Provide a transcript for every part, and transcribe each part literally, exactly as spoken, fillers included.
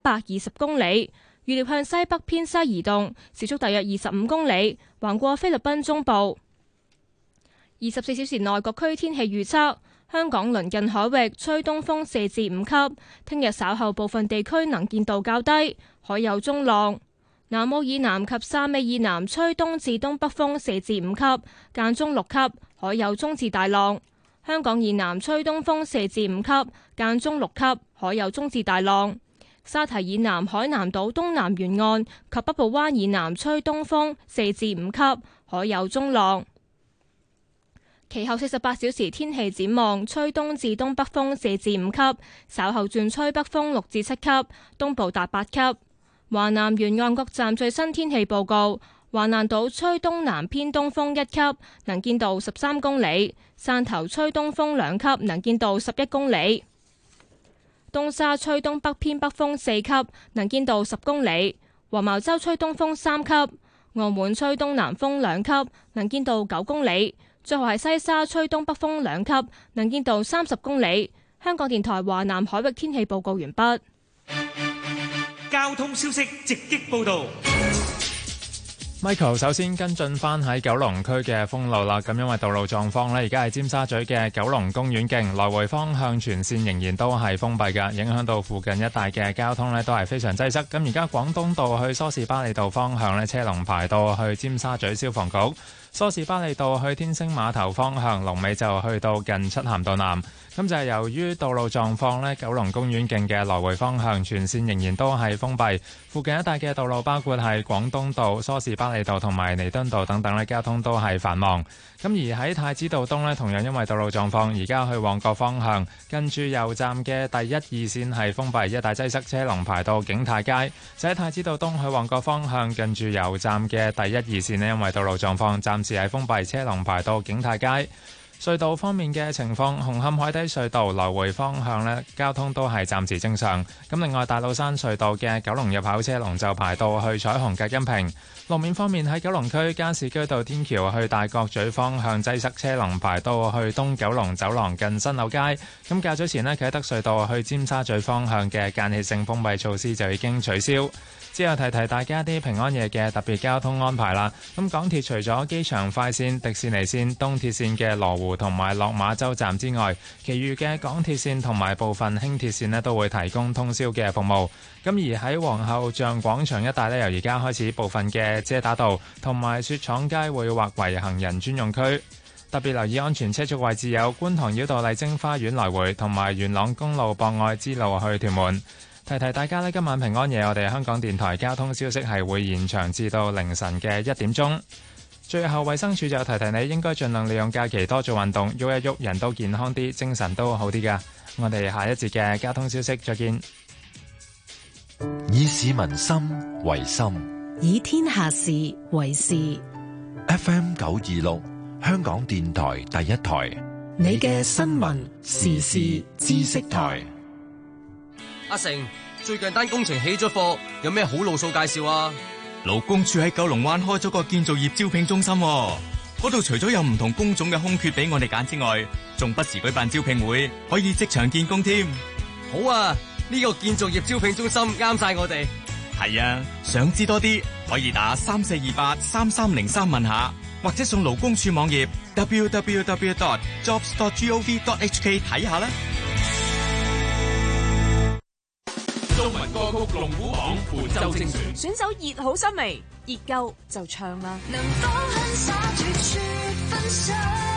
百二十公里，預料向西北偏西移動，時速大約二十五公里，橫過菲律賓中部。二十四小時內各區天氣預測：香港鄰近海域吹東風四至五級，聽日稍後部分地區能見度較低，海有中浪。南澳以南及汕尾以南吹東至東北風四至五級，間中六級，海有中至大浪。香港以南吹東風四至五級，間中六級，海有中至大浪。沙堤以南海南島東南沿岸及北部灣以南吹東風四至五級，海有中浪。其後四十八小時天氣展望：吹東至東北風四至五級，稍後轉吹北風六至七級，東部達八級。華南沿岸各站最新天氣報告：華南島吹東南偏東風一級，能見度十三公里；汕頭吹東風兩級，能見度十一公里；東沙吹東北偏北風四級，能見度十公里；黃茅洲吹東風三級；澳門吹東南風兩級，能見度九公里。最後係西沙吹東北風兩級，能見度三十公里。香港電台華南海域天氣報告完畢。 交通消息直擊報道。 Michael 首先跟進翻喺九龍區嘅封路啦，咁因為道路狀況呢，而家係尖沙咀嘅九龍公園徑來回方向全線仍然都係封閉嘅，影響到附近一帶嘅交通呢都係非常擠塞。咁而家廣東道去梳士巴利道方向呢，車龍排到去尖沙咀消防局。梳士巴利道去天星碼頭方向，龍尾就去到近漆咸道南。咁就係由於道路狀況呢，九龍公園徑嘅來回方向全線仍然都係封閉。附近一帶嘅道路包括係廣東道、梳士巴利道同埋彌敦道等等呢，交通都係繁忙。咁而喺太子道東呢，同樣因為道路狀況，而家去旺角方向近住油站嘅第一二線係封閉，一帶擠塞，車龍排到景泰街。就喺太子道東去旺角方向近住油站嘅第一二線呢，因為道路狀況暫時係封閉，車龍排到景泰街。隧道方面嘅情況，紅磡海底隧道來回方向呢，交通都係暫時正常。咁另外大老山隧道嘅九龍入口車龍就排到去彩虹隔音屏。路面方面喺九龍區加士居道天橋去大角咀方向擠塞，車龍排到去東九龍走廊近新柳街。咁較早前呢，啟德隧道去尖沙咀方向嘅間歇性封閉措施就已經取消。之後提提大家啲平安夜嘅特別交通安排啦。咁港鐵除咗機場快線、迪士尼線、東鐵線嘅羅湖同埋落馬洲站之外，其餘嘅港鐵線同埋部分輕鐵線呢都會提供通宵嘅服務。咁而喺皇后像廣場一帶呢，由而家開始部分嘅遮打道同埋雪廠街會劃為行人專用區。特別留意安全車速位置有觀塘繞道麗晶花園來回同埋元朗公路博愛之路去屯門。提提大家呢，今晚平安夜我哋香港電台交通消息係會延長至到凌晨嘅一點鐘。最後衛生署就提提你應該盡量利用假期多做運動，喐一喐，人都健康啲，精神都好啲㗎。我哋下一節嘅交通消息再見。 以市民心為心， 以天下事為事。 F M 九二六香港電台第一台， 你嘅新聞時事知識台。 阿成，最近單工程起咗貨，有咩好路數介紹啊？ 勞工處喺九龍灣開咗個建造業招聘中心，嗰度除咗有唔同工種嘅空缺俾我哋揀之外，仲不時舉辦招聘會，可以即場見工添。 好啊，呢個建造業招聘中心啱晒我哋。 係啊，想知多啲可以打三四二八三三零三問下，或者上勞工處網頁 w w w dot jobs dot gov dot h k 睇下啦。 中文歌曲龍虎榜本周精選， 選首熱好心味，熱夠就唱啦。 能否很灑脱說分手？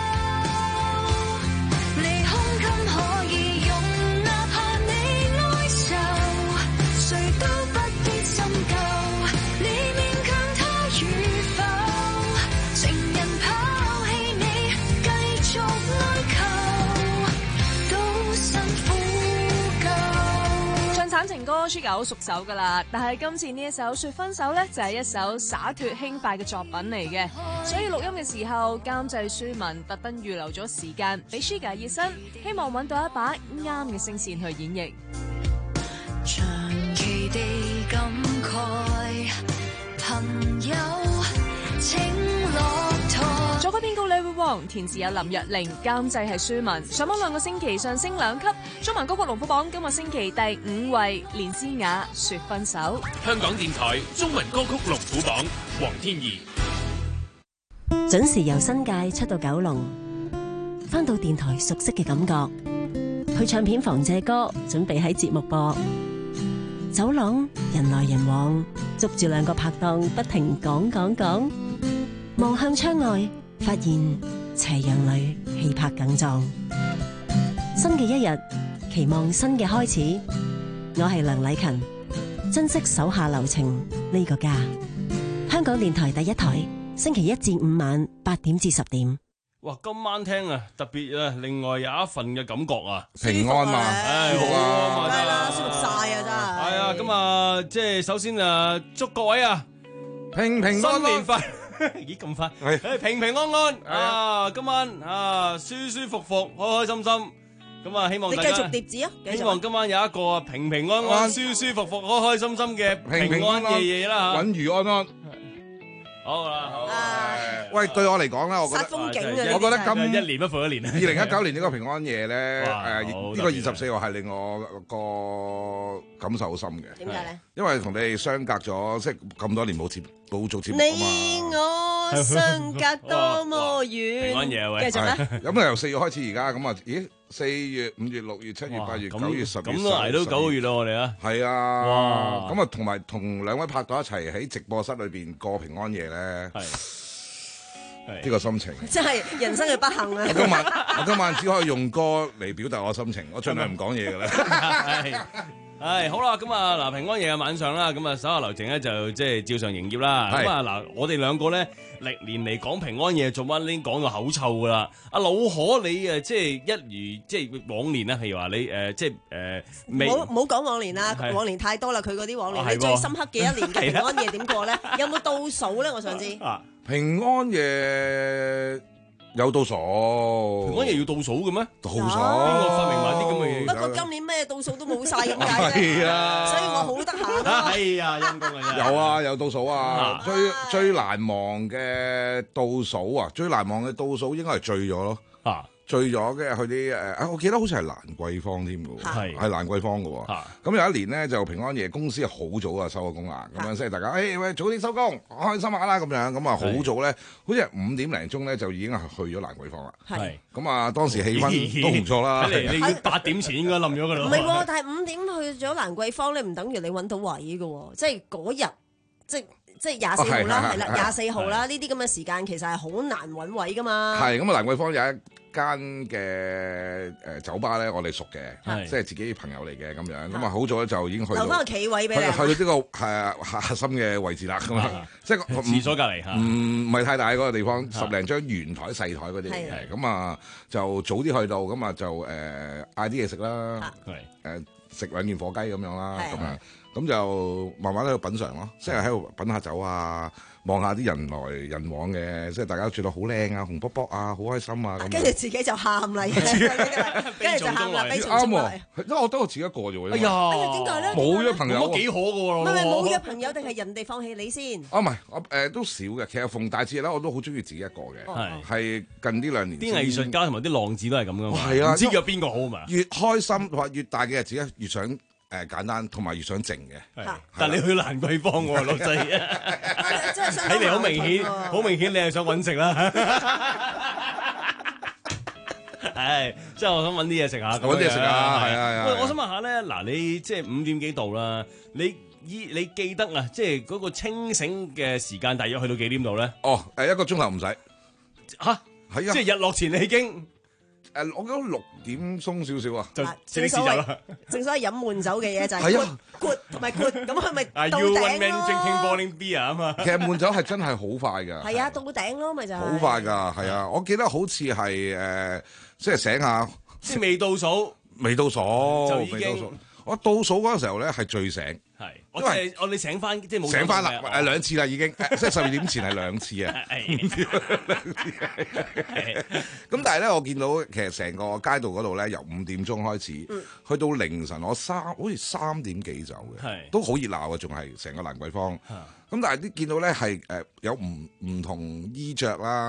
離空間可以用，哪怕你哀愁，誰都不必深究，你勉強他與否？情人拋棄你，繼續哀求，都辛苦夠。 唱慘情歌，出友熟手噶啦，但係今次呢一首說分手呢，就係一首灑脫輕快嘅作品嚟嘅，所以錄音嘅時候，監製舒文特登預留咗時間俾 Sugar 熱身，希望揾到一把啱嘅聲線去演繹。 長期地感慨，朋友請落台。 作曲編曲李會旺， 填詞有林若玲，監製係舒文。上榜兩個星期上升兩級，中文歌曲龍虎榜今個星期第五位，連詩雅《說分手》。 香港電台中文歌曲龍虎榜，黃天怡。 準時由新界出到九龍，返到電台熟悉嘅感覺，去唱片房借歌，準備喺節目播。走廊人來人往，捉住兩個拍檔不停講講講，望向窗外發現斜陽裏氣魄更壯。新嘅一日，期望新嘅開始。我係梁禮勤，珍惜手下留情呢個家。香港電台第一台，星期一至五晚八點至十點。 哇！今晚聽啊，特別啊，另外有一份嘅感覺啊， 平安嘛，舒服啊， 係啦，舒服晒啊，真係。 係啊，咁啊，即係首先啊，祝各位啊， 平平安安， 新年快！咦，咁快？係平平安安啊！今晚啊，舒舒服服，開開心心。咁啊，希望大家你繼續疊字啊！ 希望今晚有一個平平安安、舒舒服服、開開心心嘅平安夜夜啦嚇， 穩如安安。 好啦，好。 喂，對我嚟講咧，我覺得， 風景啊， 我覺得今一年不負一年。 二零一九年呢個平安夜咧，誒呢個二十四號係令我個感受好深嘅。 點解咧？因為同你哋相隔咗，即係咁多年冇接冇做節目啊嘛。 你我相隔多麼遠？ 平安夜喂， 繼續咧。 咁啊，由四月開始而家，咁啊，咦？四月、五月、六月、七月、八月、九月、十月， 咁都捱到九個月啦，我哋啊。 係啊。 哇！ 咁啊，同埋同兩位拍檔一齊喺直播室裏邊過平安夜咧。係。呢個心情。 真係人生嘅不幸啊！ 我今晚我今晚只可以用歌嚟表達我心情，我盡量唔講嘢㗎啦。 係。係好啦，咁啊嗱，平安夜嘅晚上啦，咁啊手下留情咧就即係照常營業啦。咁啊嗱，我哋兩個咧歷年嚟講平安夜做乜已經講到口臭噶啦。阿老可你誒即係一如即係往年啦，譬如話你誒即係誒未冇冇講往年啦，往年太多啦，佢嗰啲往年你最深刻嘅一年嘅平安夜點過咧？有冇倒數咧？我想知。 平安夜。有倒數， 平安夜要倒數嘅咩？ 倒數， 邊個發明埋啲咁嘅嘢？ 不過今年咩倒數都冇晒咁解啫， 所以我好得閒啊！ 係啊，陰公啊！ 有啊，有倒數啊！最最難忘嘅倒數啊，最難忘嘅倒數應該係醉咗咯。啊！醉咗嘅去啲誒啊！我記得好似係蘭桂坊添嘅喎，係係蘭桂坊嘅喎。咁有一年咧就平安夜，公司好早啊收咗工啊，咁樣即係大家誒喂早啲收工，開心下啦咁樣。咁啊好早咧，好似係五點零鐘咧就已經係去咗蘭桂坊啦。係咁啊，當時氣氛都唔錯啦。 睇嚟你八點前應該冧咗㗎啦。 唔係喎，但係五點去咗蘭桂坊咧，唔等於你揾到位嘅喎，即係嗰日即係。即係廿四號啦，係啦，廿四號啦，呢啲咁嘅時間其實係好難揾位噶嘛。 係咁啊，蘭桂坊有一間嘅誒酒吧咧，我哋熟嘅，即係自己朋友嚟嘅咁樣。咁啊，好早咧就已經去到留翻個企位俾你， 去到呢個係核心嘅位置啦。咁啊，即係廁所隔離嚇， 唔唔係太大嗰個地方，十零張圓台細台嗰啲係。咁啊，就早啲去到，咁啊就誒嗌啲嘢食啦，誒食兩件火雞咁樣啦，咁啊。咁就慢慢喺度品嚐咯，即係喺度品下酒啊，望下啲人來人往嘅，即係大家著到好靚啊，紅卜卜啊，好開心啊咁。 跟住自己就喊啦，跟住就喊啦，悲從中來。 因為我得我自己一個啫喎。 哎呀， 哎呀，點解咧？ 冇咗朋友， 咁幾可嘅喎。 唔係冇咗朋友定係人哋放棄你先？ 啊唔係，我誒都少嘅。其實逢大節咧，我都好中意自己一個嘅。係係近呢兩年。 啲藝術家同埋啲浪子都係咁噶嘛。 係啊， 唔知有邊個好嘛？ 越開心或越大嘅日子咧，越想。誒簡單同埋越想靜嘅， 但係你去蘭桂坊喎，老細，睇嚟好明顯，好明顯你係想揾食啦。係，即係我想揾啲嘢食下， 揾啲嘢食啊，係啊， 喂，我想問下咧，嗱，你即係五點幾度啦，你依你記得啊，即係嗰個清醒嘅時間大約去到幾點度咧？ 哦，誒一個鐘頭唔使， 嚇，係啊，即係日落前你已經。 誒，我覺得六點鬆少少啊， 就正所謂正所謂飲悶酒嘅嘢就係闊同埋闊，咁係咪到頂咯？ 啊嘛， 其實悶酒係真係好快㗎。 係啊，到頂咯，咪就係。 好快㗎，係啊！我記得好似係誒，即係醒下， 即係未倒數， 未倒數就已經。 我倒數嗰個時候咧係醉醒，係， 我即係我哋醒翻，即係冇醒翻啦，誒兩次啦已經，即係十二點前係兩次啊，咁但係咧我見到其實成個街道嗰度咧由五點鐘開始，去到凌晨我三好似三點幾走嘅，都好熱鬧啊，仲係成個蘭桂坊，咁但係啲見到咧係誒有唔唔同衣着啦。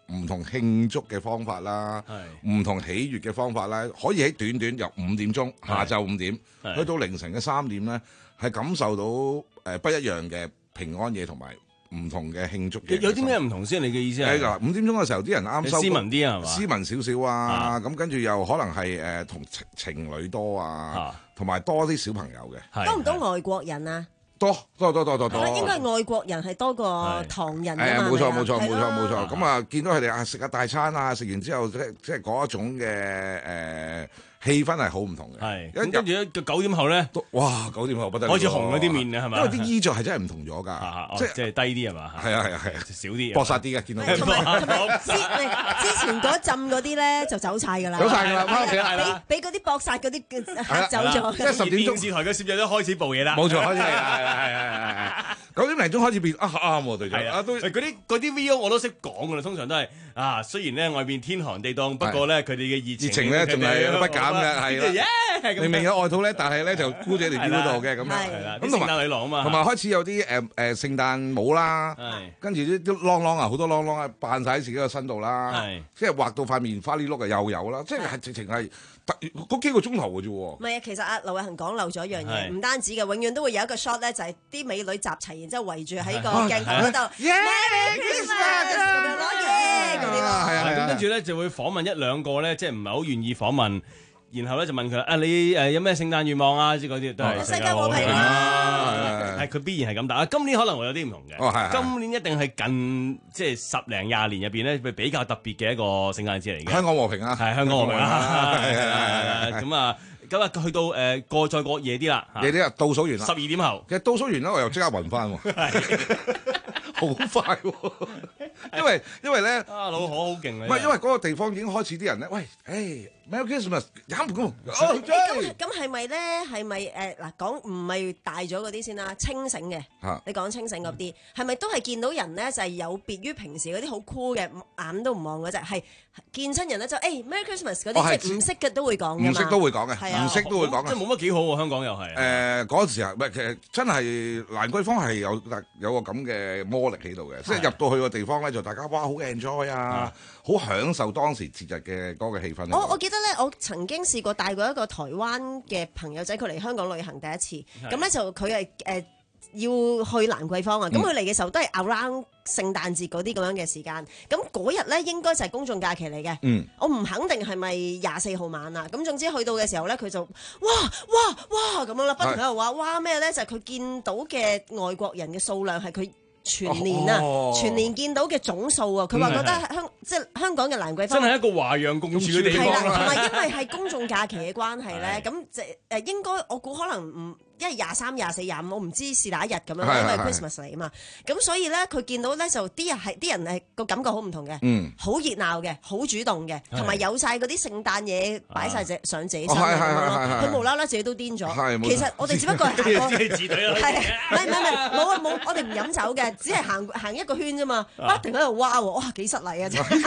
唔同慶祝嘅方法啦，唔同喜悅嘅方法啦，可以喺短短由五點鐘下晝五點去到凌晨嘅三點咧，係感受到誒、呃、不一樣嘅平安夜同埋唔同嘅慶祝嘅。 有啲咩唔同先？你嘅意思係嗱，五點鐘嘅時候啲人啱收， 斯文啲啊，係嘛？ 斯文少少啊，咁跟住又可能係誒同情情侶多啊，同埋多啲小朋友嘅。 多唔多外國人啊？ 多多多多多多， 應該外國人係多過唐人㗎嘛。 冇錯冇錯冇錯冇錯。咁啊，見到佢哋啊食下大餐啊，食完之後即即係嗰一種嘅誒氣氛係好唔同嘅。 係。咁跟住咧，九點後咧， 哇！九點後不得了， 開始紅嗰啲面啊，係咪？ 因為啲衣着係真係唔同咗㗎， 即係即係低啲係嘛？ 係啊係啊係啊， 少啲， 搏殺啲嘅見到。 同埋同埋之之前嗰陣嗰啲咧就走晒㗎啦。 走晒㗎啦，翻屋企啦。 俾俾嗰啲搏殺嗰啲嚇走咗。 即係十點鐘， 電視台嘅攝影都開始報嘢啦。 冇錯，開始係係係係係。九點零鐘開始變啊啱喎，對咗啊都嗰啲嗰啲 V O 我都識講㗎啦，通常都係啊，雖然咧外邊天寒地凍，不過咧佢哋嘅熱情咧仲係不減嘅，係啦。明明有外套咧，但係咧就箍住條腰嗰度嘅咁樣。 係啦，咁同埋聖誕女郎啊嘛， 同埋開始有啲誒誒聖誕帽啦，跟住啲啲啷啷啊，好多啷啷啊，扮晒喺自己個身度啦，即係畫到塊面花呢碌啊又有啦，即係直情係嗰幾個鐘頭嘅啫喎。 唔係啊，其實阿劉偉恒講漏咗一樣嘢，唔單止嘅，永遠都會有一個 shot 咧，就係啲美女集齊，然之後圍住喺個鏡頭嗰度 ，Merry Christmas 咁樣攞嘢嗰啲咯。 係啊，咁跟住咧就會訪問一兩個咧，即係唔係好願意訪問。然後咧就問佢啊，你誒有咩聖誕願望啊？即係嗰啲都係世界和平啊！ 係佢必然係咁答。今年可能會有啲唔同嘅。 哦係。 今年一定係近即係十零廿年入邊咧，比較特別嘅一個聖誕節嚟嘅。 香港和平啊！ 係香港和平啊！係係係咁啊，咁啊去到誒過再過夜啲啦， 夜啲啊，倒數完啦， 十二點後。 其實倒數完咧，我又即刻暈翻喎。好快喎！因為因為咧， 啊老何好勁啊！ 唔係因為嗰個地方已經開始啲人咧，喂，誒 Merry Christmas，飲唔咁， 咁咁係咪咧？係咪誒嗱講唔係大咗嗰啲先啦？清醒嘅，你講清醒嗰啲，係咪都係見到人咧就係有別於平時嗰啲好 cool 嘅眼都唔望嗰隻，係見親人咧就誒 Merry Christmas 嗰啲，即係唔識嘅都會講嘅嘛， 唔識都會講嘅，唔識都會講嘅， 即係冇乜幾好喎，香港又係。 誒嗰時啊，唔係其實真係蘭桂坊係有有個咁嘅魔力喺度嘅，即係入到去個地方咧就大家哇好 enjoy 啊，好享受當時節日嘅嗰個氣氛。 我我記得咧，我曾經試過帶過一個台灣嘅朋友仔，佢嚟香港旅行第一次，咁咧就佢係誒要去蘭桂坊啊，咁佢嚟嘅時候都係 around 聖誕節嗰啲咁樣嘅時間，咁嗰日咧應該就係公眾假期嚟嘅，嗯、我唔肯定係咪廿四號晚啊，咁總之去到嘅時候咧，佢就哇哇哇咁樣啦，不停喺度話哇咩咧，就係、是、佢見到嘅外國人嘅數量係佢全年啊，哦、全年見到嘅總數啊，佢話覺得香、嗯、即係香港嘅蘭桂坊真係一個華洋共處嘅地方啦， 同埋因為係公眾假期嘅關係咧，咁即係誒應該我估可能唔。因為廿三、廿四、廿五，我唔知是哪一日咁樣，因為 Christmas 嚟啊嘛。咁所以咧，佢見到咧就啲人係啲人係個感覺好唔同嘅，好熱鬧嘅，好主動嘅，同埋有晒嗰啲聖誕嘢擺晒隻上自己身咁樣咯。佢無啦啦自己都癲咗。其實我哋只不過係行過，係唔係唔係唔係冇啊冇，我哋唔飲酒嘅，只係行行一個圈啫嘛。不停喺度哇喎，哇幾失禮啊真係。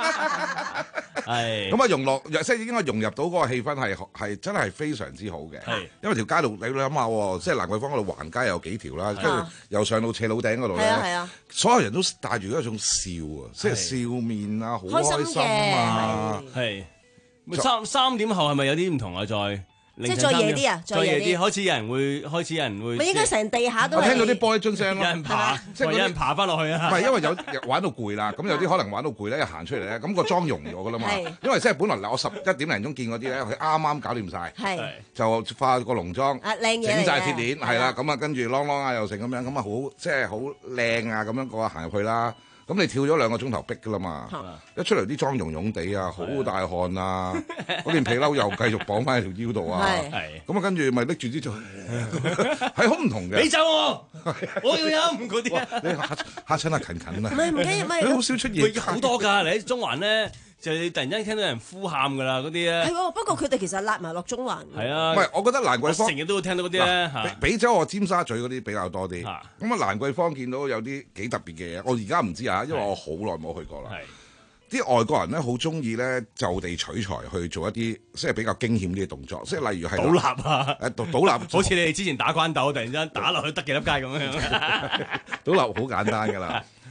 係咁啊，融落即係應該融入到嗰個氣氛係係真係非常之好嘅。因為條街度你諗下。即係蘭桂坊嗰度橫街有幾條啦，跟住又上到斜路頂嗰度咧，所有人都帶住一種笑啊，即係笑面啊，好開心啊， 係三三點後係咪有啲唔同啊？再即係再夜啲啊， 再夜啲，開始有人會開始有人會， 咪應該成地下都我聽到啲玻璃樽聲咯， 有人爬，即係有人爬翻落去啊！ 唔係因為有玩到攰啦，咁有啲可能玩到攰咧，又行出嚟咧，咁個妝容咗噶啦嘛。因為即係本來嗱，我十一點零鐘見嗰啲咧，佢啱啱搞掂晒，就化個濃妝，整晒鐵鏈，係啦，咁啊跟住啷啷啊又成咁樣，咁啊好即係好靚啊咁樣個行入去啦。咁你跳咗兩個鐘頭逼噶啦嘛，一出嚟啲妝容容地啊，好大汗啊，嗰件皮褸又繼續綁翻喺條腰度啊，咁啊跟住咪拎住啲就係好唔同嘅。 你走我，我要飲嗰啲。 你嚇嚇親阿勤勤啊！ 唔係唔緊要，唔係好少出現。 好多㗎，你喺中環咧。就你突然間聽到人呼喊㗎啦，嗰啲咧係喎，不過佢哋其實揦埋落中環。 係啊， 唔係我覺得蘭桂坊成日都會聽到嗰啲咧嚇。 比州我尖沙咀嗰啲比較多啲。咁啊蘭桂坊見到有啲幾特別嘅嘢，我而家唔知啊，因為我好耐冇去過啦。啲外國人咧好中意咧就地取材去做一啲即係比較驚險啲嘅動作，即係例如係倒立啊， 誒倒倒立， 好似你哋之前打關鬥，突然之間打落去得幾粒街咁樣。 倒立好簡單㗎啦。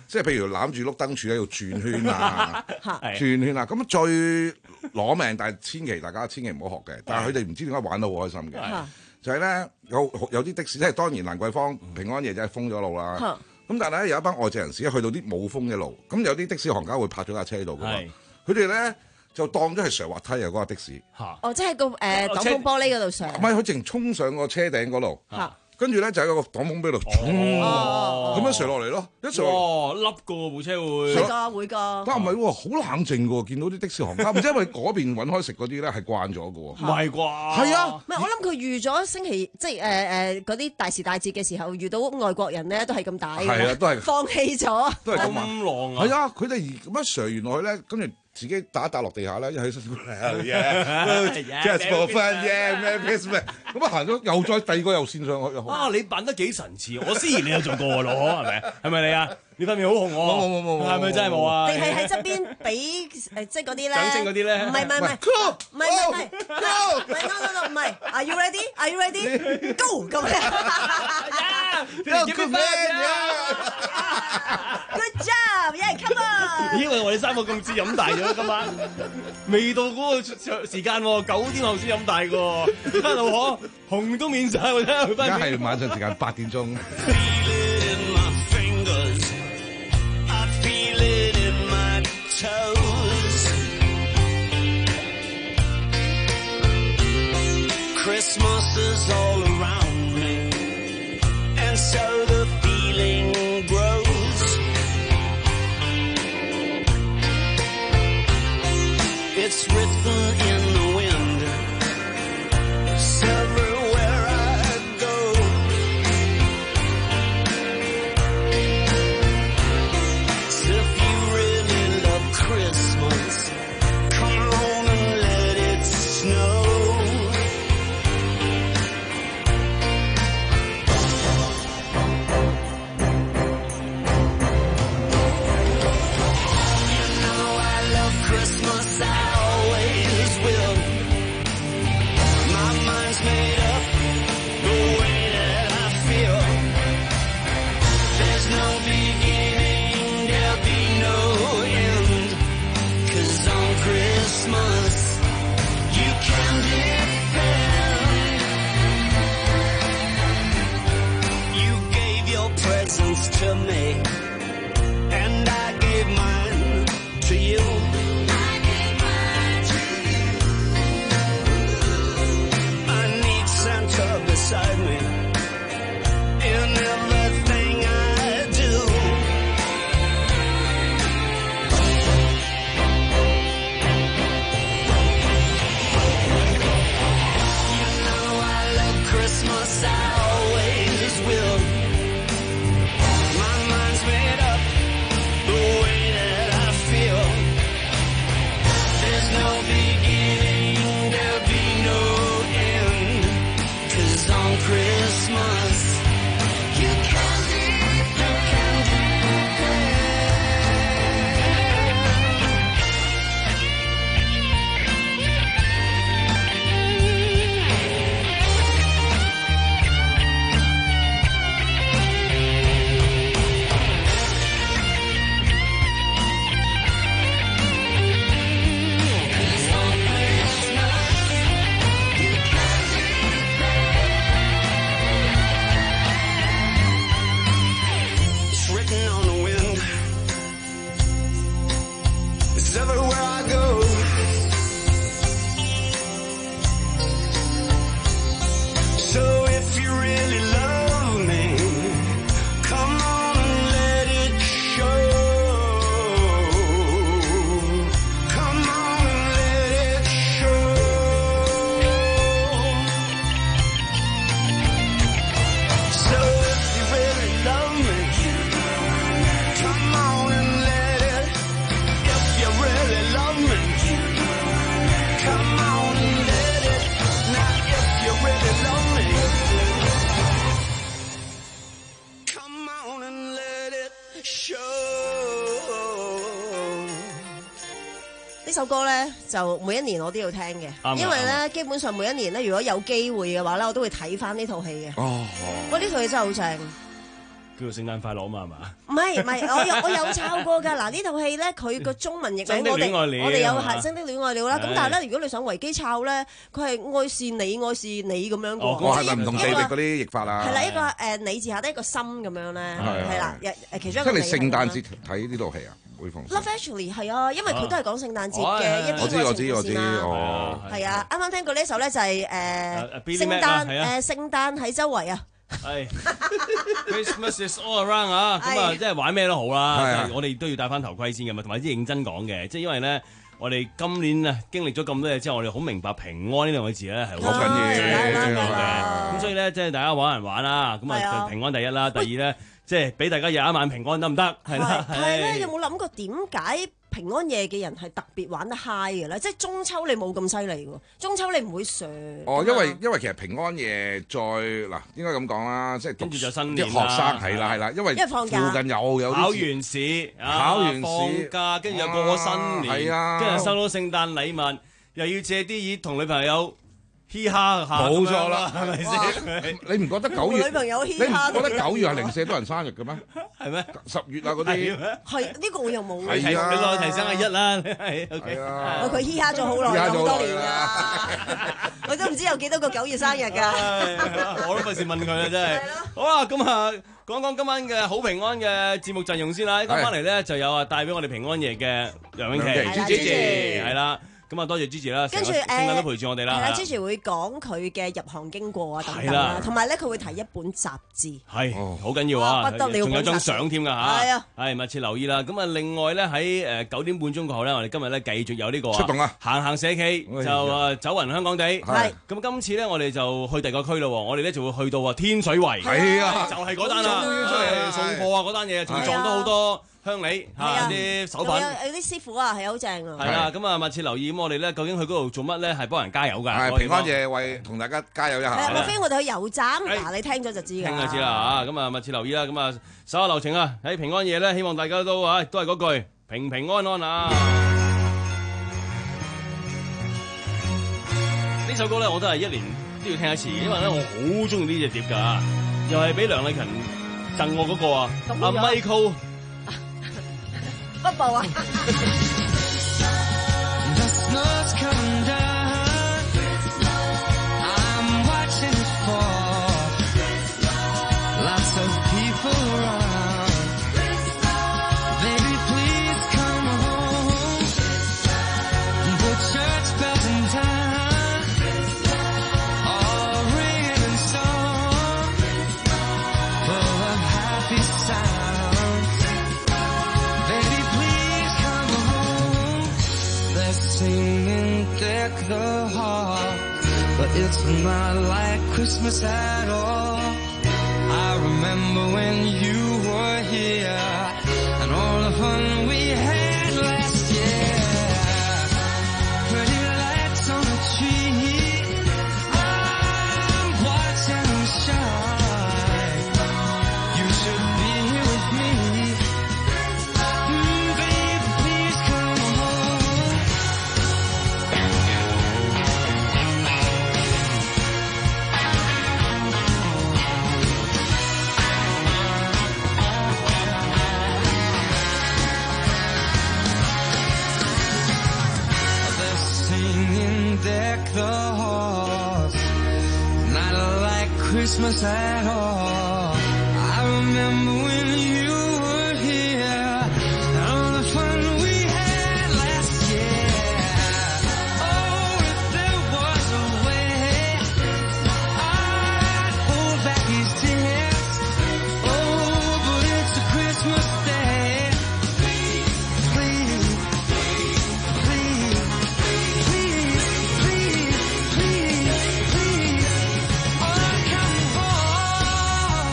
即係譬如攬住碌燈柱喺度轉圈啊，轉圈啊，咁最攞命，但係千祈大家千祈唔好學嘅。但係佢哋唔知點解玩得好開心嘅，就係咧有有啲的士，即係當然蘭桂坊平安夜就係封咗路啦。咁但係咧有一班外籍人士去到啲冇封嘅路，咁有啲的士行家會泊咗架車喺度嘅嘛，佢哋咧就當咗係上滑梯啊嗰個的士。 哦，即係個誒擋風玻璃嗰度上。唔係，佢淨衝上個車頂嗰度。跟住咧就喺個擋風玻璃度，咁樣瀡落嚟咯，一瀡落嚟，凹個部車會， 會㗎會㗎。 但係唔係喎，好冷靜喎，見到啲的士行家，唔知因為嗰邊揾開食嗰啲咧係慣咗嘅喎。 唔係啩？ 係啊， 唔係我諗佢預咗星期即係誒誒嗰啲大時大節嘅時候遇到外國人咧都係咁大嘅， 係啊，都係放棄咗， 都係咁浪啊。 係啊，佢哋咁樣瀡完落去咧，跟住。自己打一打落地下咧，一起身，just for fun，yeah，咩咩咩，咁啊行咗又再第二個又線上去。 啊，你扮得幾神似，我思然你有做過喎，老可係咪？係咪你啊？你塊面好紅喎， 冇冇冇冇， 係咪真係冇啊？ 定係喺側邊俾誒即係嗰啲咧？ 掌聲嗰啲咧？ 唔係唔係唔係，唔係唔係唔係，no no no 唔係 ，Are you ready？Are you ready？Go 咁樣。Good job，yeah come on。 因為我哋三個咁似飲大咗今晚，未到嗰個時間喎，九點後先飲大個，你睇老可紅都面晒，我睇下佢翻。 而家係晚上時間八點鐘。Christmas is all around me, and so the feeling grows. It's written in the wind, it's everywhere I go. So if you really love Christmas, come on and let it snow. To me, and I gave mine to you. I gave mine to you. I need Santa beside me in everything I do. You know I love Christmas, I always will. show。呢首歌咧就每一年我都要聽嘅，因為咧基本上每一年咧，如果有機會嘅話咧，我都會睇翻呢套戲嘅。哦，哇！呢套戲真係好正。 叫做聖誕快樂啊嘛，係嘛？ 唔係唔係，我有我有抄過㗎。嗱呢套戲咧，佢個中文譯名我哋我哋有係《星的戀愛了》啦。咁但係咧，如果你想維基抄咧，佢係愛是你愛是你咁樣嘅。 哦，係咪唔同地域嗰啲譯法啊？ 係啦，一個誒你字下低一個心咁樣咧，係啦，誒其中一個。 即係你聖誕節睇呢套戲啊？會放。 Love Actually 係啊，因為佢都係講聖誕節嘅一啲愛情故事啦。 哦， 係啊，啱啱聽過呢首咧就係誒聖誕誒聖誕喺周圍啊。 係 Christmas is all around 啊！咁啊，即係玩咩都好啦。我哋都要戴翻頭盔先嘅嘛，同埋啲認真講嘅。即係因為咧，我哋今年啊經歷咗咁多嘢之後，我哋好明白平安呢兩個字咧係好緊要嘅。咁所以咧，即係大家玩人玩啦。咁啊，平安第一啦。第二咧，即係俾大家有一晚平安得唔得？係啦。 但係咧，有冇諗過點解平安夜嘅人係特別玩得 high 嘅咧？即係中秋你冇咁犀利喎，中秋你唔會上。 哦，因為因為其實平安夜再嗱應該咁講啦，即係跟住就新年啲學生係啦係啦，因為附近有有考完試， 考完試放假，跟住又過新年，跟住收到聖誕禮物，又要借啲錢同女朋友嘻哈下， 冇錯啦， 係咪先？ 你唔覺得九月？ 女朋友嘻哈，你唔覺得九月係零舍多人生日嘅咩？ 係咩？ 十月啊嗰啲係呢個我又冇。 係啊，你落去提醒阿一啦，係 OK。 佢嘻哈咗好耐，好多年㗎。我都唔知有幾多個九月生日㗎。 我都費事問佢啦，真係。好啦，咁啊，講講今晚嘅好平安嘅節目陣容先啦。今晚嚟咧就有啊帶俾我哋平安夜嘅梁詠琪 Gigi 係啦。咁啊，多謝 Gigi 啦， 跟住聖誕都陪住我哋啦。 係啦 ，Gigi 會講佢嘅入行經過啊，等等啦，同埋咧佢會提一本雜誌， 係好緊要啊， 不得了， 仲有張相添㗎嚇。 係啊， 係密切留意啦。咁啊，另外咧喺誒九點半鐘過後咧，我哋今日咧繼續有呢個出動啊， 行行社企就啊走勻香港地。係。咁今次咧，我哋就去第二個區咯。我哋咧就會去到啊天水圍。 係啊， 就係嗰單啦，出嚟送貨啊嗰單嘢，仲撞到好多鄉里嚇啲手品， 有啲師傅啊，係好正啊！ 係啦，咁啊密切留意，咁我哋咧究竟去嗰度做乜咧？係幫人加油㗎。 係平安夜為同大家加油一下。 係啊，莫非我哋去油站嗱？你聽咗就知㗎。 聽就知啦嚇，咁啊密切留意啦，咁啊稍後流程啊喺平安夜咧，希望大家都啊都係嗰句平平安安啊！呢首歌咧我都係一年都要聽一次，因為咧我好中意呢隻碟㗎，又係俾梁麗勤贈我嗰個啊，阿 Michael。 北部啊！ The heart, but it's not like Christmas at all. I remember when you were here and all the fun we had last year. Pretty lights on the tree, I'm watching them shine. You should be here with me. Mm, baby, please come home. Deck the halls, not like Christmas at all. I remember when you were here, and all the fun we had last year. Oh, if there was a way, I'd hold back these tears. Oh, but it's a Christmas day. Please, please, please, please. Please, please, please, oh, come home.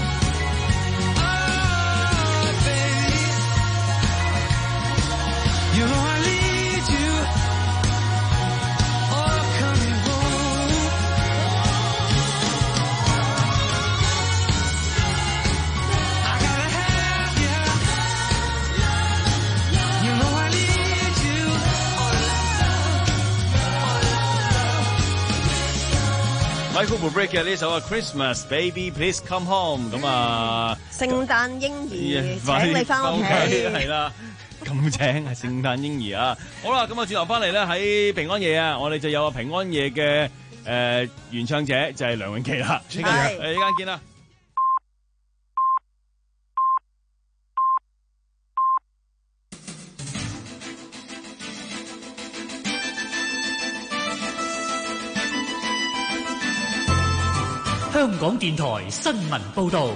Michael Bublé 嘅呢首啊 Christmas Baby Please Come Home 咁啊， 聖誕嬰兒請你翻屋企， 係啦，咁請係聖誕嬰兒啊！好啦，咁啊轉頭翻嚟咧喺平安夜啊，我哋就有個平安夜嘅誒原唱者就係梁詠琪啦，誒依家見啦。 香港電台新聞報導，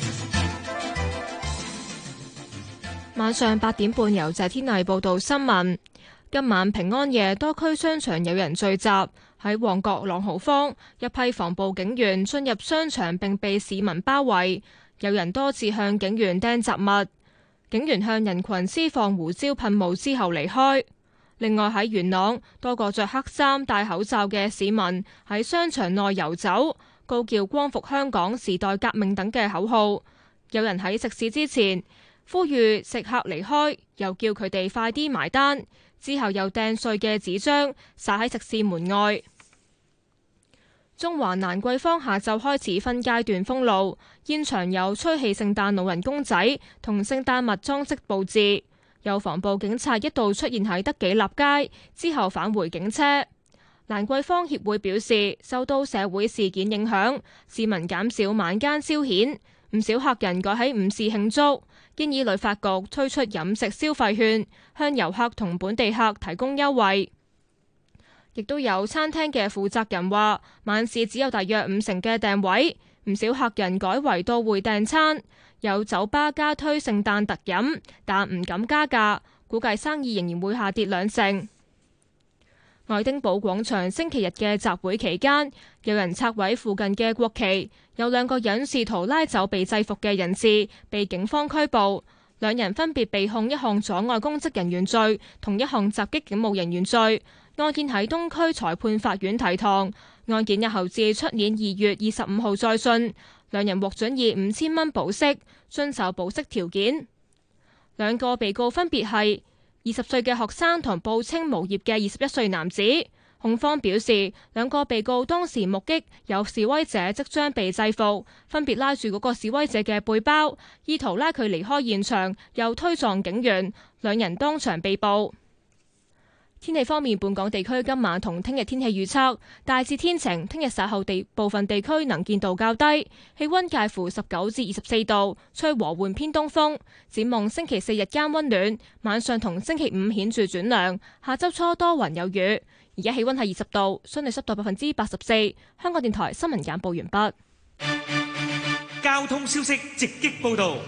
晚上八點半由謝天麗報道新聞。今晚平安夜，多區商場有人聚集。喺旺角朗豪坊，一批防暴警員進入商場並被市民包圍，有人多次向警員掟雜物，警員向人群施放胡椒噴霧之後離開。另外喺元朗，多個着黑衫戴口罩嘅市民喺商場內遊走，高叫光復香港、時代革命等嘅口號，有人喺食肆之前呼籲食客離開，又叫佢哋快啲埋單，之後又掟碎嘅紙張灑喺食肆門外。中環蘭桂坊下晝開始分階段封路，現場有吹氣聖誕老人公仔同聖誕物裝飾佈置，有防暴警察一度出現喺德己立街，之後返回警車。蘭桂坊協會表示，受到社會事件影響，市民減少晚間消遣，唔少客人改喺午市慶祝，建議旅發局推出飲食消費券，向遊客同本地客提供優惠。亦都有餐廳嘅負責人話，晚市只有大約五成嘅訂位，唔少客人改為到會訂餐。有酒吧加推聖誕特飲，但唔敢加價，估計生意仍然會下跌兩成。愛丁堡廣場星期日嘅集會期間，有人拆毀附近嘅國旗，有兩個人試圖拉走被制服嘅人士，被警方拘捕。兩人分別被控一項阻礙公職人員罪同一項襲擊警務人員罪。案件喺東區裁判法院提堂，案件日後至出年二月二十五號再訊。兩人獲准以五千蚊保釋，遵守保釋條件。兩個被告分別係二十歲嘅學生同報稱無業嘅二十一歲男子。控方表示，兩個被告當時目擊有示威者即將被制服，分別拉住嗰個示威者嘅背包，意圖拉佢離開現場，又推撞警員，兩人當場被捕。天氣方面，本港地區今晚同聽日天氣預測大致天晴，聽日稍後地部分地區能見度較低，氣溫介乎十九至二十四度，吹和緩偏東風。展望星期四日間溫暖，晚上同星期五顯著轉涼，下周初多雲有雨。而家氣溫係二十度，相對濕度百分之八十四。香港電台新聞簡報完畢。 交通消息直擊報道。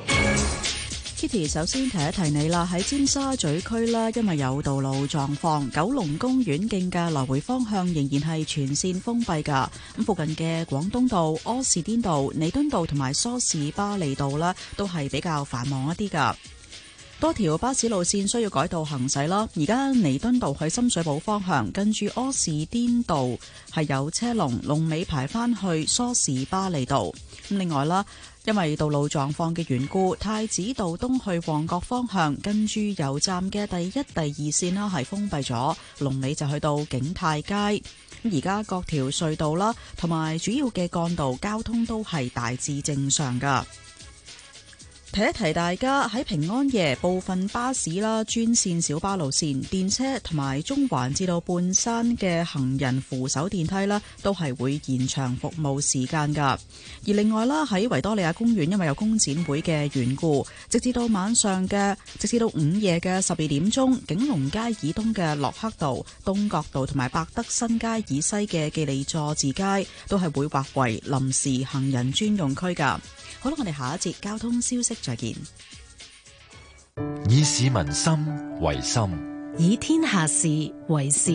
Kitty 首先提一提你啦，喺尖沙咀區啦，因為有道路狀況，九龍公園徑嘅來回方向仍然係全線封閉㗎。咁附近嘅廣東道、柯士甸道、彌敦道同埋梳士巴利道啦，都係比較繁忙一啲㗎。多條巴士路線需要改道行駛啦。而家彌敦道去深水埗方向，跟住柯士甸道係有車龍，龍尾排返去梳士巴利道。咁另外啦，因為道路狀況嘅緣故，太子道東去旺角方向，跟住油站嘅第一、第二線啦係封閉咗，龍尾就去到景泰街。咁而家各條隧道啦，同埋主要嘅幹道交通都係大致正常㗎。提一提大家，喺平安夜部分巴士啦、專線小巴路線、電車同埋中環至到半山嘅行人扶手電梯啦，都係會延長服務時間噶。而另外啦，喺維多利亞公園，因為有工展會嘅緣故，直至到晚上嘅，直至到午夜嘅十二點鐘，景隆街以東嘅洛克道、東角道同埋百德新街以西嘅記利佐治街，都係會劃為臨時行人專用區噶。好啦，我哋下一節交通消息再見。 以市民心為心， 以天下事為事。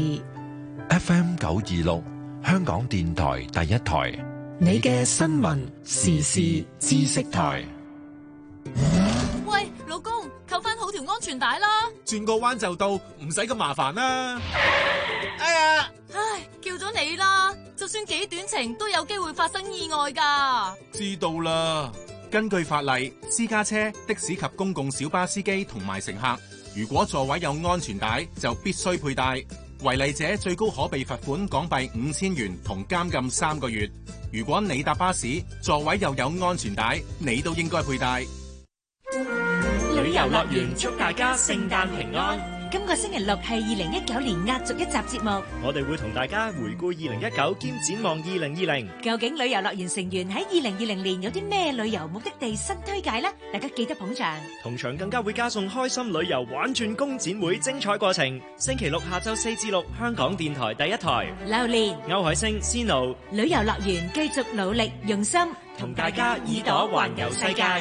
F M 九二六，香港電台第一台， 你嘅新聞時事知識台。 喂，老公，扣翻好條安全帶啦！ 轉個彎就到，唔使咁麻煩啦。哎呀！ 唉，叫咗你啦，就算幾短程都有機會發生意外㗎。 知道啦。根據法例，私家車、的士及公共小巴司機同埋乘客，如果座位有安全帶，就必須佩戴。違例者最高可被罰款港幣五千元同監禁三個月。 如果你搭巴士，座位又有安全帶，你都應該佩戴。 旅遊樂園祝大家聖誕平安。 今個星期六係二零一九年壓軸一集節目， 我哋會同大家回顧二零一九兼展望二零二零。 究竟旅遊樂園成員喺二零二零年有啲咩旅遊目的地新推介呢？大家記得捧場。 同場更加會加送開心旅遊玩轉工展會精彩過程。星期六下晝四至六，香港電台第一台。 榴蓮、 歐海星、Sino 旅遊樂園繼續努力用心， 同大家耳朵環遊世界。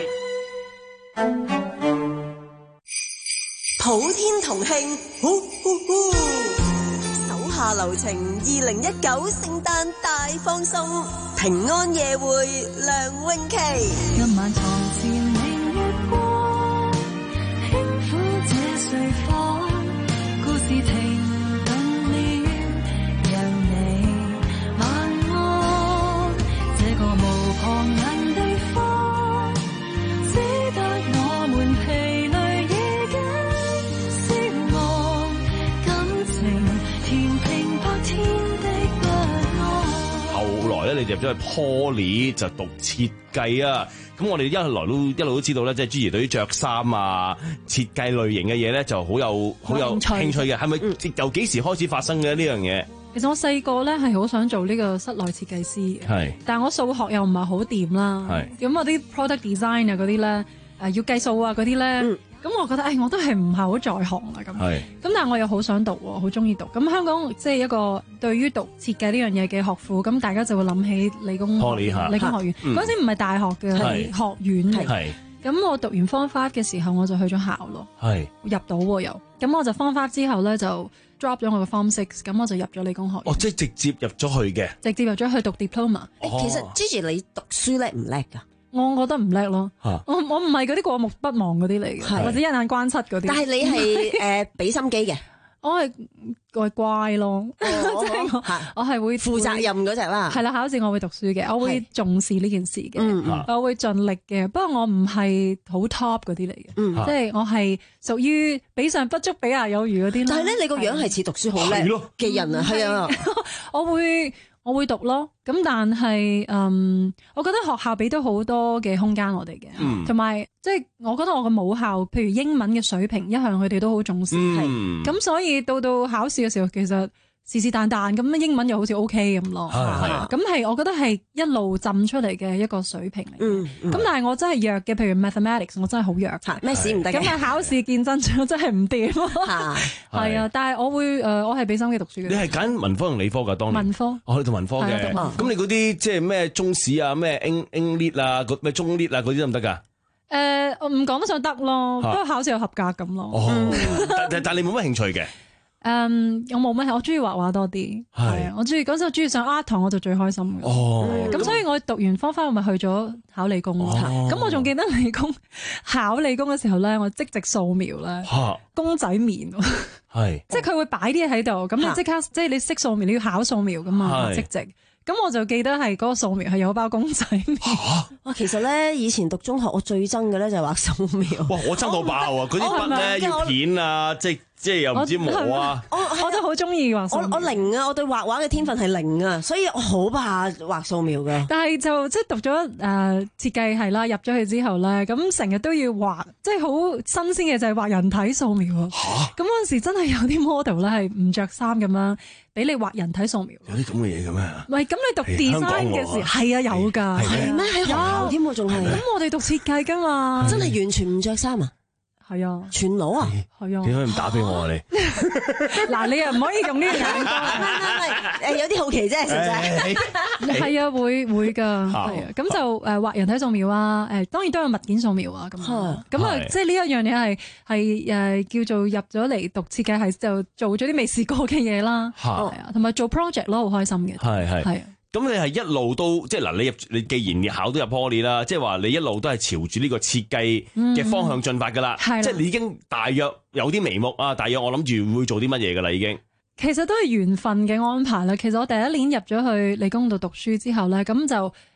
普天同慶，呼呼呼！手下留情，二零一九聖誕大放送，平安夜會梁詠琪。 今晚床前明月光，輕撫這睡房，故事停頓了，讓你晚安。這個無旁人地方，只得我們疲累已經消亡，感情填平白天的不安。 後來咧，你就入咗去 Poly 就讀設計啊！咁我哋一來都一路都知道咧，即係 Gigi 對於着衫啊、設計類型嘅嘢咧，就好有好有興趣嘅。係咪、嗯、由幾時開始發生嘅呢樣嘢？ 其實我細個咧係好想做呢個室內設計師嘅， 係， 但係我數學又唔係好掂啦， 係， 咁我啲 product design 啊嗰啲咧，誒要計數啊嗰啲咧，咁、嗯、我覺得誒、哎、我都係唔係好在行啊咁， 係， 咁但係我又好想讀喎，好中意讀，咁香港即係一個對於讀設計呢樣嘢嘅學府，咁大家就會諗起理工理工學院，嗰陣時唔係大學嘅，係學院嚟，係，咁我讀完 Form Five 嘅時候我就去咗考咯，係，入到喎又，咁我就 Form Five 之後咧就drop 咗我個 Form Six，咁我就入咗理工學院。 哦，即係直接入咗去嘅。 直接入咗去讀 diploma。 哦、其實 Gigi 你讀書叻唔叻㗎？ 我覺得唔叻咯。我我唔係嗰啲過目不忘嗰啲嚟嘅，或者一眼關七嗰啲。但係你係誒俾心機嘅。我係我係乖咯，即係我我係會負責任嗰隻啦。 係啦，考試我會讀書嘅，我會重視呢件事嘅， 嗯、 我會盡力嘅。不過我唔係好 top 嗰啲嚟嘅， 嗯、 即係我係屬於比上不足，比下有餘嗰啲。 但係咧，你個樣係似讀書好叻嘅人啊，係啊， 我會。我會讀咯，咁但係，嗯，我覺得學校俾到好多嘅空間我哋嘅，同埋即係我覺得我嘅母校，譬如英文嘅水平，一向佢哋都好重視，係、嗯，咁所以到到考試嘅時候，其實是是但但咁英文又好似 O K 咁咯，咁係我覺得係一路浸出嚟嘅一個水平嚟，咁、嗯嗯、但係我真係弱嘅，譬如 mathematics 我真係好弱， 咩事唔得嘅， 咁啊考試見真章真係唔掂，係啊，但係我會誒、呃，我係俾心機讀書嘅。 你係揀文科定理科㗎？當年文科， 我去讀文科嘅，咁你嗰啲即係咩中史啊、咩英英 lit 啊、咩中 lit 啊嗰啲得唔得㗎？ 誒，我唔講得上得咯，不過考試又合格咁咯。 哦，但但但你冇乜興趣嘅。 誒，um, 我冇乜，我中意畫畫多啲。係啊，我中意嗰陣，我中意上 art 堂，我就最開心嘅。哦，咁所以我讀完科翻，我咪去咗考理工咯。咁、哦、我仲記得理工考理工嘅時候咧，我即席掃描咧，公仔麵。係，即係佢會擺啲嘢喺度，咁你即刻，即係你識掃描，你要考掃描噶嘛，即席。咁我就記得係嗰個掃描係有包公仔麵。 哇，其實咧以前讀中學我最憎嘅咧就係畫掃描。 哇，我憎到爆啊！嗰啲筆咧要片啊，即係即係又唔知磨啊。 我我都好中意畫掃描。 我我零啊，我對畫畫嘅天分係零啊，所以我好怕畫掃描嘅。 但係就即係讀咗誒設計係啦，入咗去之後咧，咁成日都要畫，即係好新鮮嘅就係畫人體掃描。嚇！咁嗰陣時真係有啲 model 咧係唔着衫咁樣。俾你畫人體掃描， 有啲咁嘅嘢嘅咩？ 唔係，咁你讀 design 嘅時候係啊有㗎， 係咩喺學校添喎仲係？ 咁我哋讀設計㗎嘛， 真係完全唔着衫啊！ 係啊， 全裸啊， 係啊， 點解唔打俾我啊你？ 嗱，你又唔可以用呢個眼光， 誒有啲好奇啫，實際係啊，會會㗎，係啊，咁就誒畫人體掃描啊，誒當然都有物件掃描啊，咁咁啊，即係呢一樣嘢係係誒叫做入咗嚟讀設計係就做咗啲未試過嘅嘢啦，係啊，同埋做 project 咯，好開心嘅， 係係係。咁你係一路都即係嗱，你入你既然你考到入 Poly 啦，即係話你一路都係朝住呢個設計嘅方向進發噶啦，嗯、即係你已經大約有啲眉目啊，大約我諗住會做啲乜嘢噶啦，已經。其實都係緣分嘅安排啦。其實我第一年入咗去理工度讀書之後咧，咁就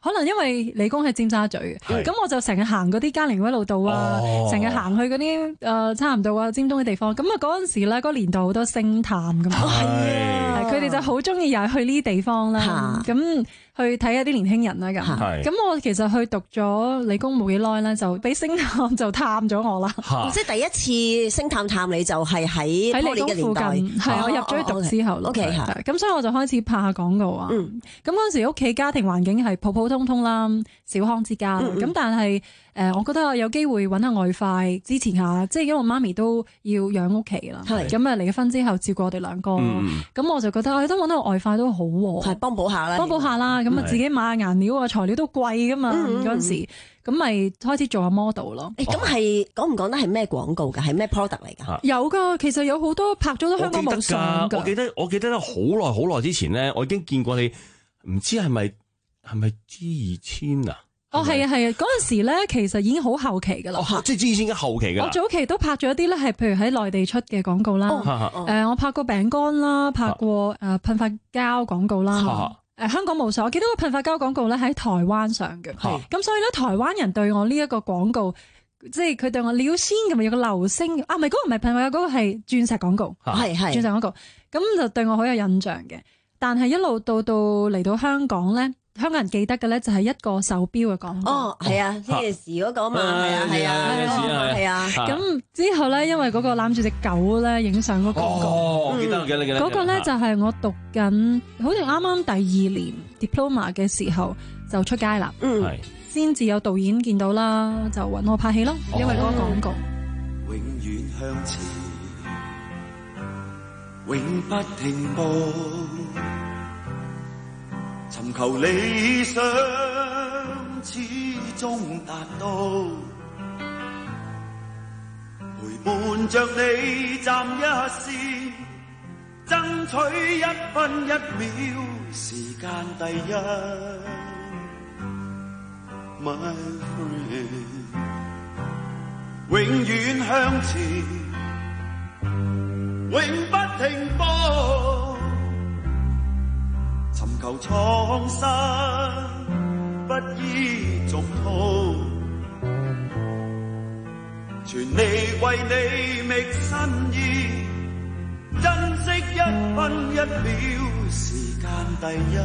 可能因為理工喺尖沙咀，咁我就成日行嗰啲加連威老道啊，成日行去嗰啲誒差唔多啊尖東嘅地方。咁啊嗰陣時咧，嗰年代好多星探㗎嘛，係佢哋就好中意又係去呢啲地方啦。咁去睇一啲年輕人啦咁。咁我其實去讀咗理工冇幾耐咧，就俾星探就探咗我啦。 即係第一次星探探你就係喺喺理工附近，係我入咗去讀之後咯。 OK， 咁所以我就開始拍下廣告啊。咁嗰陣時屋企家庭環境係普普通通啦，小康之家。咁但係誒，我覺得我有機會揾下外快支持下，即係因為我媽咪都要養屋企啦。咁啊離咗婚之後照顧我哋兩個，咁我就覺得我都揾到外快都好，係幫補下啦， 幫補下啦。咁啊自己買下顏料啊，材料都貴噶嘛嗰陣時。咁咪開始做下 model 咯。 誒，咁係講唔講得係咩廣告㗎？係咩 product 嚟㗎？ 有㗎，其實有好多拍咗都香港冇上㗎。 我記得我記得咧，好耐好耐之前咧，我已經見過你，唔知係咪係咪 G 二千啊？ 哦，係啊，係啊，嗰陣時咧，其實已經好後期㗎啦。 哦，即係 G 二千已經後期㗎啦。 我早期都拍咗一啲咧，係譬如喺內地出嘅廣告啦。誒，我拍過餅乾啦，拍過誒噴發膠廣告啦。誒香港冇上，我記得個噴發膠廣告咧喺台灣上嘅，咁所以咧台灣人對我呢一個廣告，即係佢對我廖先咁咪有個流星啊，唔係嗰個唔係噴發膠，嗰個係鑽石廣告，係係鑽石廣告，咁就對我好有印象嘅。但係一路到到嚟到香港咧，香港人記得嘅咧就係一個手錶嘅廣告。 哦，係啊，呢件事嗰個嘛，係啊係啊係啊。 咁之後咧，因為嗰個攬住隻狗咧影相嗰個廣告， 哦，記得記得記得。 嗰個咧就係我讀緊，好似啱啱第二年 diploma 嘅時候就出街啦。嗯，先至有導演見到啦，就揾我拍戲咯，因為嗰個廣告。 永遠向前，永不停步。尋求理想，始終達到，陪伴着你站一線，爭取一分一秒，時間第一 ，My friend， 永遠向前，永不停步。尋求創新，不依俗套，全力為你覓新意，珍惜一分一秒，時間第一。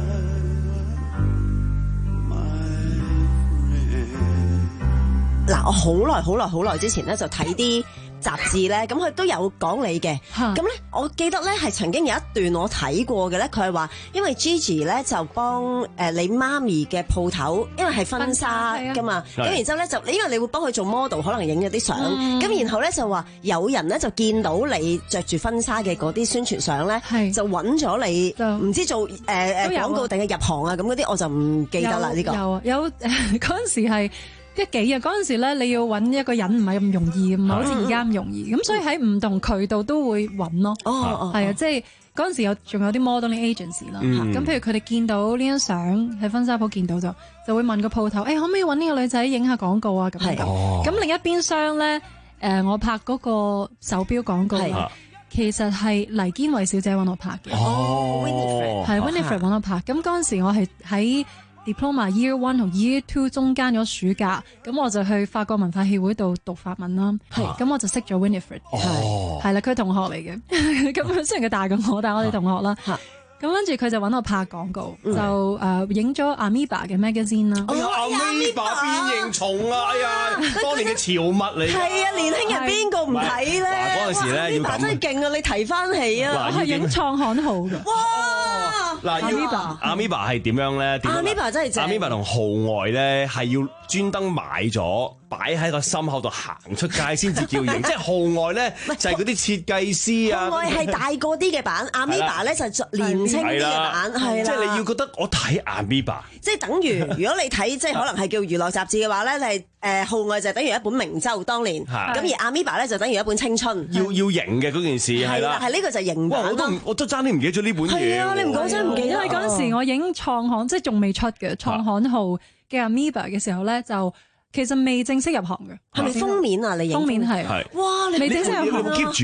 嗱，我好耐好耐好耐之前咧就睇啲雜誌咧，咁佢都有講你嘅，咁咧我記得咧係曾經有一段我睇過嘅咧，佢係話因為 Gigi 咧就幫誒你媽咪嘅鋪頭，因為係婚紗噶嘛，咁然之後咧就因為你會幫佢做 model， 可能影咗啲相，咁、嗯、然後咧就話有人咧就見到你着住婚紗嘅嗰啲宣傳相咧，就揾咗你，唔知做誒誒廣告定係入行啊咁嗰啲，我就唔記得啦呢、呢個。 有啊有嗰陣時係。一幾日嗰陣時咧，你要揾一個人唔係咁容易，唔係好似而家咁容易。咁、嗯、所以喺唔同渠道都會揾咯。哦哦，係啊，即係嗰陣時有仲有啲 modeling agency 啦。咁、嗯、譬如佢哋見到呢張相喺婚紗鋪見到就就會問個鋪頭，誒、欸、可唔可以揾呢個女仔影下廣告啊？咁樣咁。咁、哦、另一邊廂咧，誒、呃、我拍嗰個手錶廣告啦，其實係黎堅惠小姐揾我拍嘅。 哦 Winifred 係 Winifred 揾我拍。咁嗰陣時我係喺Diploma Year One 同 Year Two 中間咗暑假，咁我就去法國文化協會度讀法文啦。咁我就識咗 Winifred， 係係啦，佢係同學嚟嘅。咁雖然佢大過我，但係我哋同學啦。咁跟住佢就揾我拍廣告，就誒影咗 Amoeba 嘅 magazine 啦。 哎呀 ，Amoeba 變形蟲啊！哎呀，當年嘅潮物嚟。係啊，年輕人邊個唔睇咧？ 嗰陣時咧要咁。 真係勁啊！你提翻起啊！ 我係影創刊號嘅。 哇！ 嗱 ，Amoeba 係點樣咧 ？Amoeba 真係正。 Amoeba 同號外咧係要專登買咗，擺喺個心口度行出街先至叫型。即係號外咧就係嗰啲設計師啊。 號外係大個啲嘅版，Amoeba 咧就年輕啲嘅版，係啦。 即係你要覺得我睇 Amoeba， 即係等於如果你睇即係可能係叫娛樂雜誌嘅話咧，你係誒號外就等於一本明周當年，咁而 Amoeba 咧就等於一本青春。 要要型嘅嗰件事係啦， 係呢個就係型版。 我都我都爭啲唔記得咗呢本嘢。 係啊，你唔講真唔記得。 因為嗰陣時我影創刊，即係仲未出嘅創刊號嘅 Amoeba 嘅時候咧，就其實未正式入行嘅。 係咪封面啊？你影封面係。 哇！你未正式入行你有冇 keep 住啊？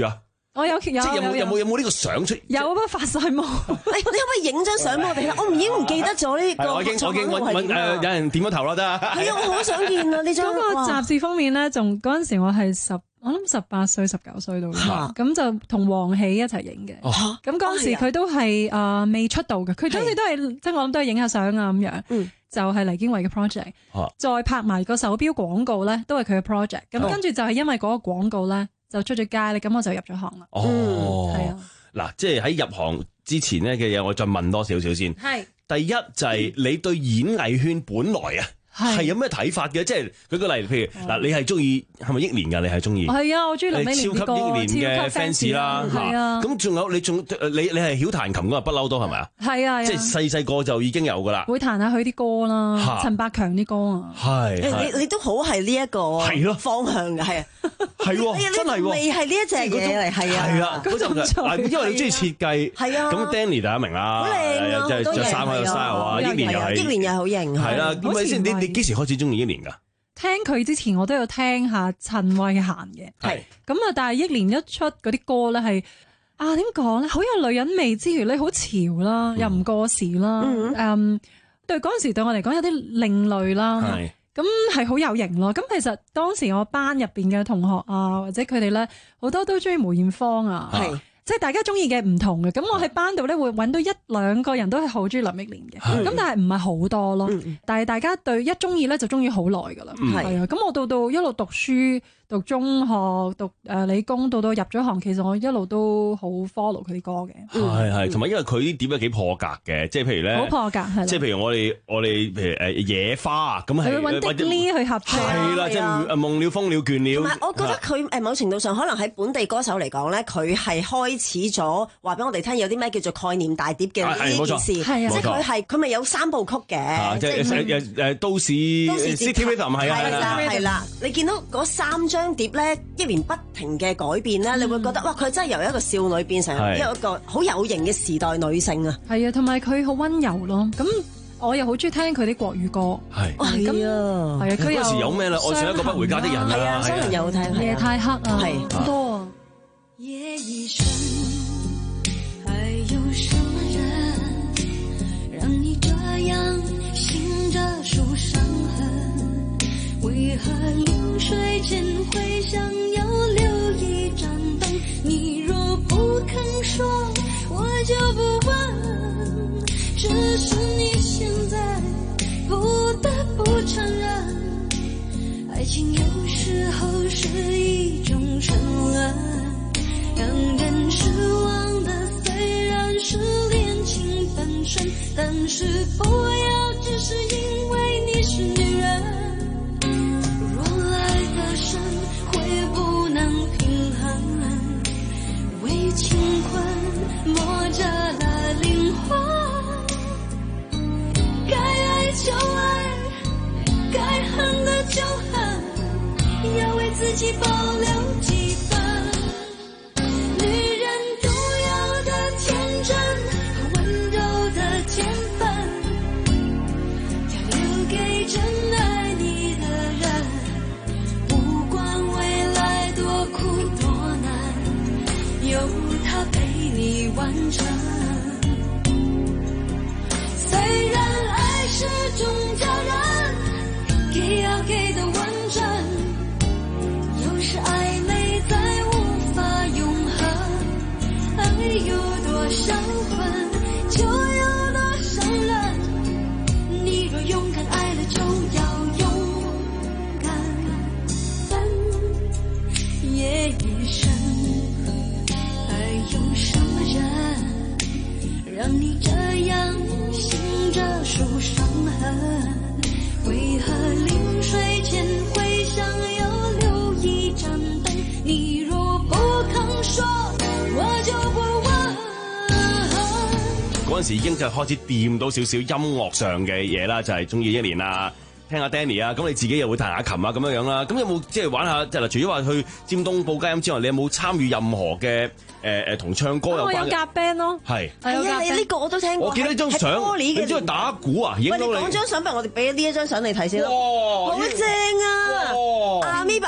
我有有即係有冇有冇有冇呢個相出？ 有啊，發晒毛。 你可唔可以影張相俾我哋咧？我已經唔記得咗呢個。 我已經我已經揾揾誒有人點咗頭啦，得。 係啊，我好想見啊！呢張嗰個雜誌封面咧，仲嗰陣時我係十，我諗十八歲、十九歲到啦。咁就同黃喜一齊影嘅。咁嗰陣時佢都係誒未出道嘅，佢總之都係即係我諗都係影下相啊咁樣。就係黎堅偉嘅 project，再拍埋個手錶廣告咧，都係佢嘅 project。咁跟住就係因為嗰個廣告咧，就出咗街咧，咁我就入咗行啦。 哦， 係啊。 嗱，即係喺入行之前咧嘅嘢，我再問多少少先。 係。 第一就係你對演藝圈本來啊。係有咩睇法嘅？即係舉個例，譬如嗱，你係中意係咪憶蓮㗎？你係中意？ 係啊，我中意林憶蓮啲歌， 超級憶蓮嘅 fans 啦。 係啊。 咁仲有你仲你你係曉彈琴㗎嘛？不嬲都係咪啊？ 係啊。 即係細細個就已經有㗎啦。 會彈下佢啲歌啦，陳百強啲歌啊。 係。 你你都好係呢一個係咯方向㗎，係啊。 係喎，真係喎。 未係呢一隻嘢嚟，係啊。 係啊。嗰陣因為你中意設計。 係啊。 咁 Danny 大家明啦。 好靚啊！ 着着衫喺度 style 啊，憶蓮又係。 憶蓮又好型。 係啦，咁咪先？你你幾時開始中意憶蓮㗎？ 聽佢之前我都有聽下陳慧嫻嘅，係咁啊！但係憶蓮一出嗰啲歌咧係啊點講咧，好有女人味之餘咧，好潮啦，又唔過時啦，誒、嗯，對嗰陣時對我嚟講有啲另類啦，咁係好有型咯。咁其實當時我班入邊嘅同學啊，或者佢哋咧好多都中意梅艷芳啊，係。即係大家中意嘅唔同嘅，咁我喺班度咧會揾到一兩個人都係好中意林憶蓮嘅，咁但係唔係好多咯。但係大家對一中意咧就中意好耐㗎啦，係啊。咁我到到一路讀書。讀中學讀誒理工，到到入咗行，其實我一路都好 follow 佢啲歌嘅。 係係，同埋因為佢啲碟都幾破格嘅，即係譬如咧， 好破格係。即係譬如我哋我哋譬如誒野花啊，咁係揾 Dick 去合唱。 係啦，即係誒夢了風了倦了。 同埋我覺得佢誒某程度上可能喺本地歌手嚟講咧，佢係開始咗話俾我哋聽有啲咩叫做概念大碟嘅呢件事。係啊，即係佢係佢咪有三部曲嘅，即係誒誒都市 City Rhythm 係啊係啦係啦，你見到嗰三張張碟咧一年不停嘅改變咧，嗯、你會覺得哇，佢真係由一個少女變成一個好有型嘅時代女性啊！係啊，同埋佢好溫柔咯。咁我又好中意聽佢啲國語歌。係，係啊，係啊，佢有嗰時有咩啦？愛上一個不回家的人啊，係啊，雙人又好聽，夜太黑啊，係好多啊。夜已深，還有什麼人讓你這樣醒着數傷痕？為何臨睡前會想要留一盞燈？你若不肯說，我就不問，只是你現在不得不承認，愛情有時候是一種沉淪，讓人失望的雖然是戀情本身，但是不要只是因為你是女人，若愛得深會不能平衡，為情困磨折了靈魂，該愛就愛，該恨的就恨，要為自己保留幾分女人獨有的天真和溫柔的天分，要留給真愛你的人，不管未來多苦多難，有他陪你完成。雖然愛是種責任，給要給的完整，有時曖昧再無法永恆，愛有多傷魂，就有多傷人，你若勇敢愛了就要勇敢分，夜已深，還有什麼人讓你這樣醒着數傷痕？為何臨睡前會想要留一盞燈？你若不肯說，我就不問。嗰陣時已經就開始掂到少少音樂上嘅嘢啦，就係中意一年啊，聽下 Danny 啊，咁你自己又會彈下琴啊咁樣樣啦。咁有冇即係玩下？即係除咗話去尖東報佳音之外，你有冇參與任何嘅誒誒同唱歌有關嘅？我有夾 band 咯，係係啊，你呢個我都聽過。我見到呢張相，你中意打鼓啊？影到你。喂，你講張相，不如我哋俾呢一張相你睇先咯。哇，好正啊！阿咪爸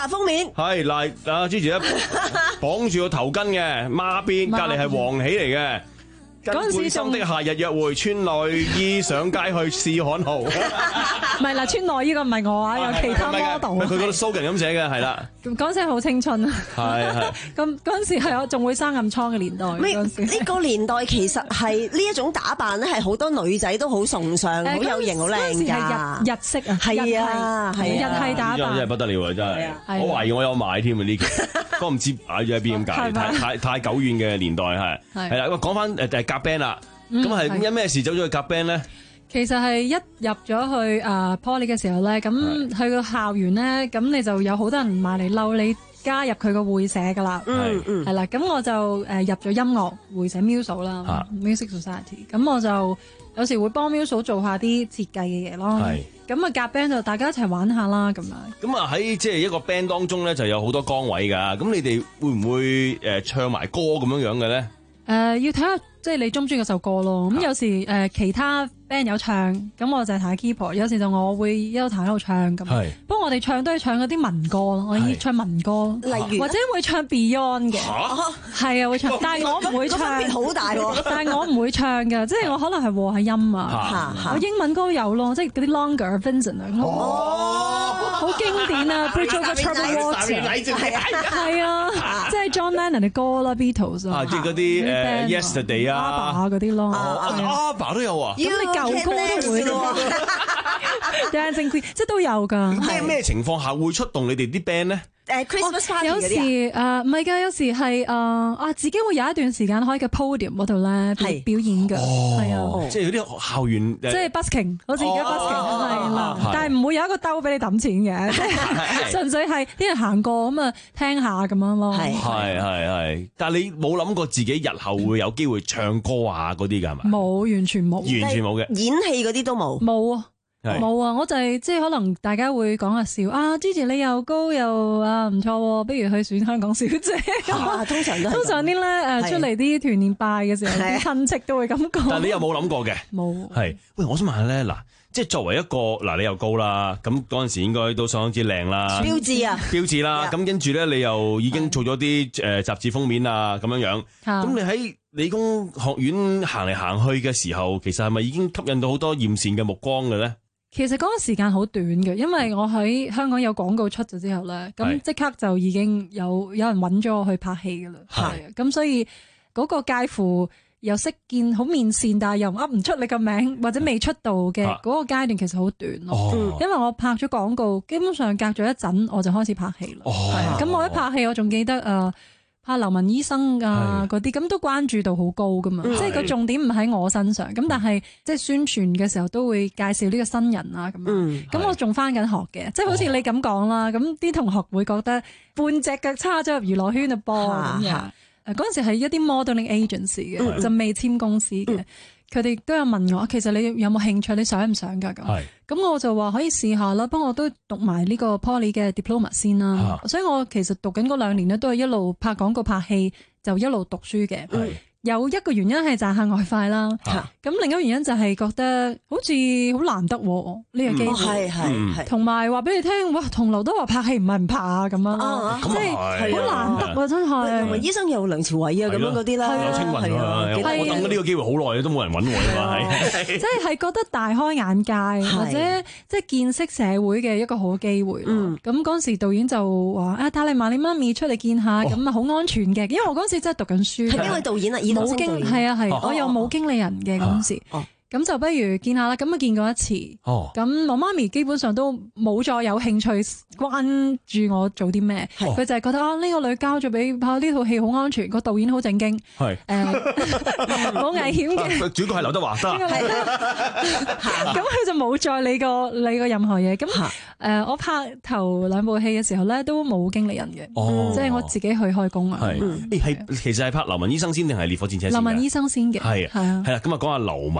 嗱封面係嗱啊 Gigi 咧綁住個頭巾嘅孖辮，隔離係黃喜嚟嘅。跟背心的夏日約會，穿內衣上街去試刊號。 唔係啦，穿內衣個唔係我啊，有其他 model。 佢嗰度 slogan 咁寫嘅，係啦。 嗰陣時好青春啊！ 係係。 咁嗰陣時係我仲會生暗瘡嘅年代。 呢個年代其實係呢一種打扮咧，係好多女仔都好崇尚，好有型，好靚㗎。 日日式啊， 係啊，係日系打扮。 真係不得了啊！真係，我懷疑我有買添啊呢期，不過唔知擺咗喺邊咁解，太太太久遠嘅年代係係啦。咁講翻誒誒夾 band 啦，咁係因咩事走咗去夾 band 咧？ 其實係一入咗去誒 Poly 嘅時候咧，咁去個校園咧，咁你就有好多人埋嚟嬲你加入佢個會社㗎啦。 嗯嗯， 係啦，咁我就誒入咗音樂會社 Muso 啦 ，Music Society。咁我就有時會幫 Muso 做下啲設計嘅嘢咯。係。咁啊夾 band 就大家一齊玩下啦咁樣。咁啊喺即係一個 band 當中咧，就有好多崗位㗎。咁你哋會唔會誒唱埋歌咁樣樣嘅咧？ 誒要睇下即係你中唔中意嗰首歌咯。咁有時誒其他 band 有唱，咁我就係彈 keyboard。有時就我會一路彈一路唱咁。係。不過我哋唱都係唱嗰啲民歌咯，我要唱民歌，例如或者會唱 Beyond 嘅。係啊，會唱，但係我唔會唱。 分別好大喎！ 但係我唔會唱嘅，即係我可能係和下音啊。我英文歌有咯，即係嗰啲 Longer、Vincent 啊。哦，好經典啊 ！Bridge Over Troubled Water 係啊，即係 John Lennon 嘅歌啦 ，Beatles 啊。 即係嗰啲誒 Yesterday 啊， 嗰啲咯。 阿爸都有啊。 咁你舊歌都會咯。Dancing Queen 即係都有㗎。 咩咩情況下會出動你哋啲 band 咧？ 誒 Christmas party 有時誒唔係㗎，有時係誒啊自己會有一段時間可以嘅 podium 嗰度咧表演㗎，係啊， 即係嗰啲校園， 即係 busking，好似而家 busking 係啦，但係唔會有一個兜俾你揼錢嘅，純粹係啲人行過咁啊聽下咁樣咯。 係係係係，但係你冇諗過自己日後會有機會唱歌啊嗰啲㗎係咪？ 冇，完全冇， 完全冇嘅， 演戲嗰啲都冇， 冇啊。冇啊！我就係即係可能大家會講下笑啊，之前你又高又啊唔錯，不如去選香港小姐。 啊、通常都通常啲咧誒出嚟啲團年拜嘅時候，啲親戚都會咁講。 但係你有冇諗過嘅？ 冇。 係喂，我想問下咧，嗱，即係作為一個嗱，你又高啦，咁嗰陣時應該都相當之靚啦， 標誌啊， 標誌啦。咁跟住咧，你又已經做咗啲誒雜誌封面啊，咁樣樣。咁你喺理工學院行嚟行去嘅時候，其實係咪已經吸引到好多艷羨嘅目光嘅咧？ 其實嗰個時間好短嘅，因為我喺香港有廣告出咗之後咧，咁即刻就已經有有人揾咗我去拍戲噶啦，係咁所以嗰個介乎又識見好面善，但係又噏唔出你個名或者未出道嘅嗰個階段，其實好短咯。哦、因為我拍咗廣告，基本上隔咗一陣我就開始拍戲啦。係咁、哦、我一拍戲，我仲記得誒。呃怕劉文醫生啊嗰啲咁都關注度好高噶嘛，即係個重點唔喺我身上，咁但係即係宣傳嘅時候都會介紹呢個新人啊咁樣，咁我仲翻緊學嘅，即係好似你咁講啦，咁啲同學會覺得半隻腳叉咗入娛樂圈嘅波咁樣，誒嗰陣時係一啲 modeling agency 嘅，就未簽公司嘅。佢哋都有問我，其實你有冇興趣？你想唔想㗎？咁，咁我就話可以試下啦。不過我都讀埋呢個 Poly 嘅 diploma 先啦。所以我其實讀緊嗰兩年咧，都係一路拍廣告、拍戲，就一路讀書嘅。有一個原因係賺下外快啦，咁另一個原因就係覺得好似好難得呢個機會，係係係，同埋話俾你聽，哇，同流都話拍戲唔係唔拍啊咁樣，即係好難得啊真係。 同埋醫生有梁朝偉啊咁樣嗰啲啦， 有青雲啊，我等緊呢個機會好耐都冇人揾我啊嘛，係， 即係係覺得大開眼界或者即係見識社會嘅一個好機會咯。咁嗰陣時導演就話啊，帶你埋你媽咪出嚟見下，咁啊好安全嘅，因為我嗰陣時真係讀緊書。 係邊位導演啊？ 冇經係啊係，我又冇經理人嘅嗰陣時，咁就不如見下啦。咁啊見過一次，咁我媽咪基本上都冇再有興趣關注我做啲咩，佢就係覺得啊呢個女交咗俾拍呢套戲好安全，個導演好正經，係誒冇危險嘅。 主角係劉德華， 咁佢就冇再理過理過任何嘢。咁誒我拍頭兩部戲嘅時候咧，都冇經理人嘅，即係我自己去開工啊。 係係其實係拍劉文醫生先定係烈火戰車先？ 劉文醫生先嘅， 係係啊，係啦。咁啊講下劉文醫生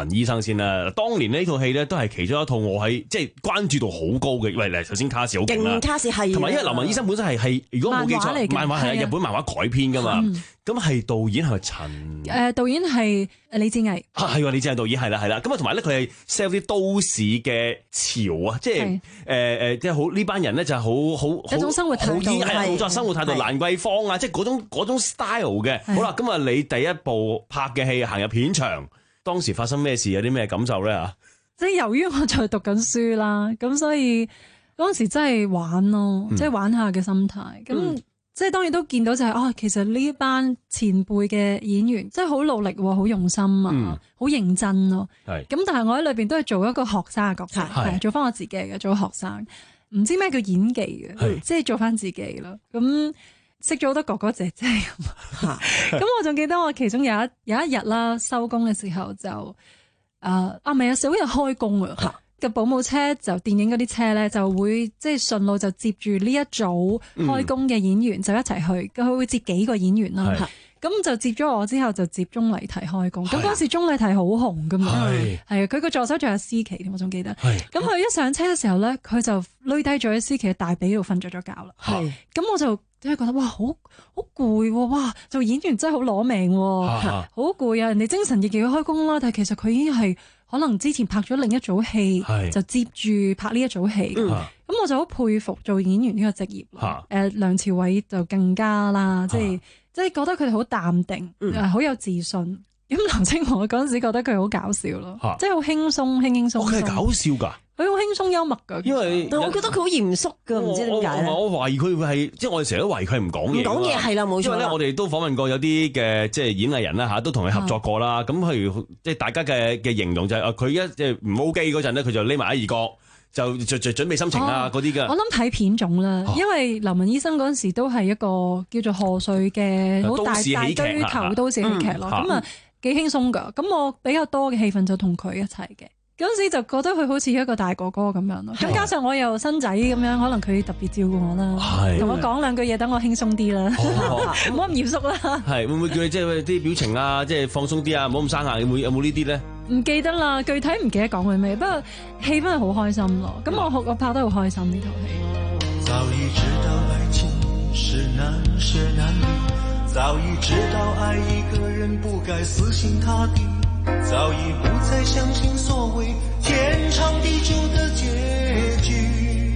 先啦。當年呢套戲咧都係其中一套我喺即係關注度好高嘅。喂，嚟頭先卡士好勁啦， 勁卡士係， 同埋因為流氓醫生本身係係如果冇記錯，漫畫係日本漫畫改編噶嘛。咁係導演係咪陳？ 誒導演係李志毅。 啊係喎，李志毅導演係啦係啦。咁啊同埋咧佢係 sell 啲都市嘅潮啊，即係誒誒，即係好呢班人咧就係好好一種生活態度， 係冇錯生活態度，蘭桂坊啊，即係嗰種嗰種 style 嘅。好啦，咁啊你第一部拍嘅戲行入片場，當時發生咩事？有啲咩感受咧嚇？ 即係由於我在讀緊書啦，咁所以嗰陣時真係玩咯，即係、嗯、玩下嘅心態咁。嗯即係當然都見到就係、是、哦，其實呢班前輩嘅演員真係好努力，好用心啊，好、嗯、認真咯。係咁，但係我喺裏邊都係做一個學生嘅角色，係做翻我自己嘅，做學生。唔知咩叫演技嘅，即係做翻自己咯。咁識咗好多哥哥姐姐咁。咁我仲記得我其中有一有一日啦，收工嘅時候就誒啊，唔係有時好日開工啊。嘅保姆車就電影嗰啲車咧，就會即係順路就接住呢一組開工嘅演員、嗯、就一齊去，佢會接幾個演員啦。咁就接咗我之後就接鐘麗緹開工。咁嗰時鐘麗緹好紅噶嘛，係啊，佢個助手仲有思琪，我仲記得。咁佢一上車嘅時候咧，佢就累低咗喺思琪嘅大髀度瞓着咗覺啦。咁我就真係覺得哇，好好攰喎！哇，做演員真係好攞命喎，好攰啊！人哋精神奕奕去開工啦，但係其實佢已經係。可能之前拍咗另一組戲，就接住拍呢一組戲，咁、嗯、我就好佩服做演員呢個職業。誒、啊呃，梁朝偉就更加啦，即係即係覺得佢哋好淡定，好、嗯、有自信。咁劉青雲嗰陣時覺得佢好搞笑咯，即係好輕鬆，輕輕鬆鬆。佢係搞笑㗎。佢好輕鬆幽默㗎，因為但我覺得佢好嚴肅㗎，唔知點解咧。 我懷疑佢會係，即係我哋成日都懷疑佢係唔講嘢。唔講嘢係啦，冇錯。因為咧，我哋都訪問過有啲嘅即係演藝人啦嚇，都同佢合作過啦。咁譬如即係大家嘅嘅形容就係，佢一即係唔 OK 嗰陣咧，佢就匿埋喺二角，就就就準備心情啊嗰啲㗎。我諗睇片種啦，因為劉文醫生嗰陣時都係一個叫做賀歲嘅好大大堆頭都市喜劇咯，咁啊幾輕鬆㗎。咁我比較多嘅戲份就同佢一齊嘅。嗰陣時就覺得佢好似一個大哥哥咁樣咯，咁加上我又新仔咁樣，可能佢特別照顧我啦，同我講兩句嘢，等我輕鬆啲啦，唔好咁嚴肅啦。係會唔會叫你即係啲表情啊，即係放鬆啲啊，唔好咁生硬？有冇有冇呢啲咧？唔記得啦，具體唔記得講佢咩，不過氣氛係好開心咯。咁我我拍得好開心呢套戲。早已知道愛情是難捨難離，早已知道愛一個人不該死心塌地。早已不再相信所謂天長地久的結局，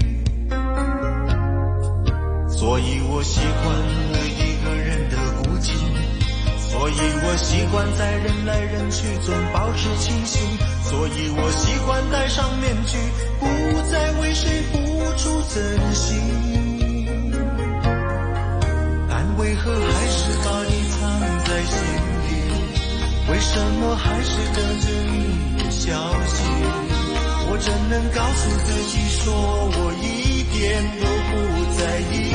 所以我習慣了一個人的孤寂，所以我習慣在人來人去中保持清醒，所以我習慣戴上面具，不再為誰付出真心，但為何還是把你藏在心裡，為什麼還是等着你的消息？我怎能告訴自己說我一點都不在意？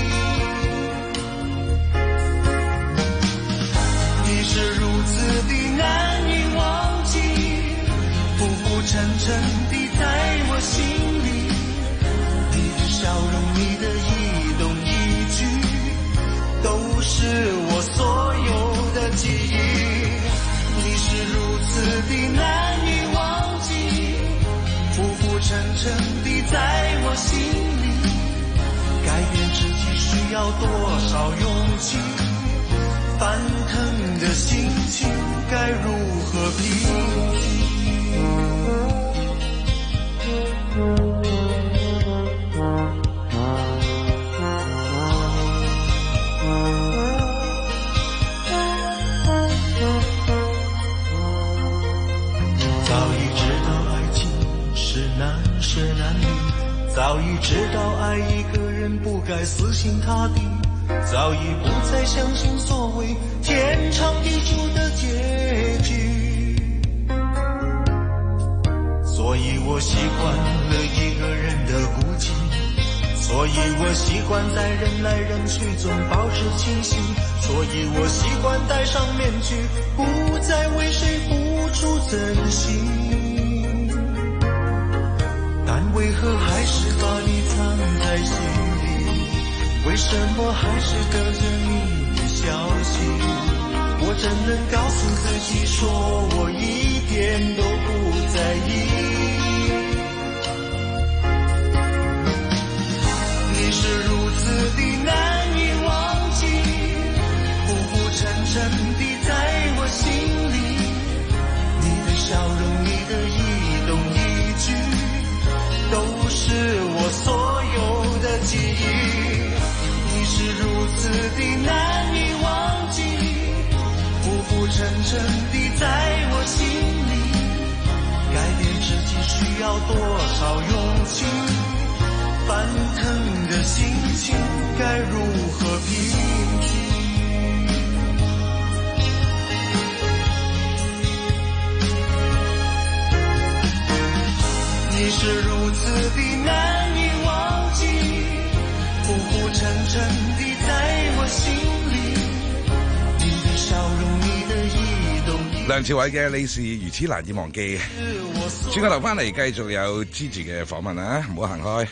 你是如此的難以忘記，浮浮沉沉地在我心裡，你的笑容，你的一動一舉，都是我所有的記憶。你是如此的難以忘記，浮浮沉沉地在我心裡，改變自己需要多少勇氣，翻騰的心情該如何平息？早已知道愛一個人不該死心塌地，早已不再相信所謂天長地久的結局，所以我習慣了一個人的孤寂，所以我習慣在人來人去中保持清醒，所以我習慣戴上面具，不再為誰付出真心，為何還是把你藏在心裡？為什麼還是等着你的消息？我怎能告訴自己說我一點都不在意。你是如此的难以忘记，浮浮沉沉地在我心里。你的笑容，你的一动一举，都是我所有的记忆。你是如此的难以忘记，浮浮沉沉地在我心里。改变自己需要多少勇气？翻腾的心情该如何平静？你是如此的难以忘记，浮浮沉沉地在我心里。你的笑容，你的一动一梁朝偉嘅你是如此難以忘記。轉個頭翻嚟繼續有 Gigi 嘅訪問啊，唔好行開。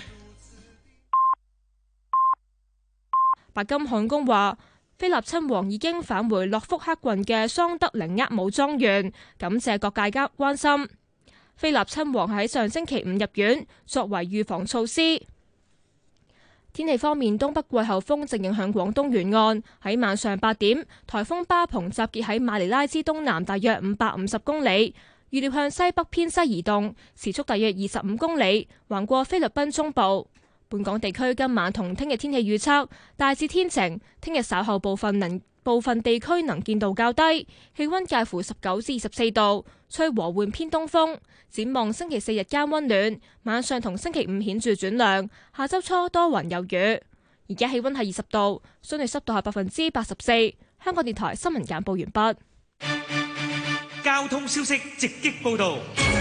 白金漢宮話，菲臘親王已經返回諾福克郡嘅桑德靈厄姆莊園，感謝各界嘅關心。菲臘親王喺上星期五入院，作為預防措施。天氣方面，東北季候風正影響廣東沿岸。喺晚上八點，颱風巴蓬集結喺馬尼拉之東南大約五百五十公里，預料向西北偏西移動，時速大約二十五公里，橫過菲律賓中部。本港地區今晚同聽日天氣預測大致天晴，聽日稍後部分能部分地區能見度較低，氣溫介乎十九至二十四度，吹和緩偏東風。展望星期四日間溫暖，晚上同星期五顯著轉涼，下周初多雲有雨。而家氣溫係二十度，相對濕度係百分之八十四。香港電台新聞簡報完畢。 交通消息直擊報道。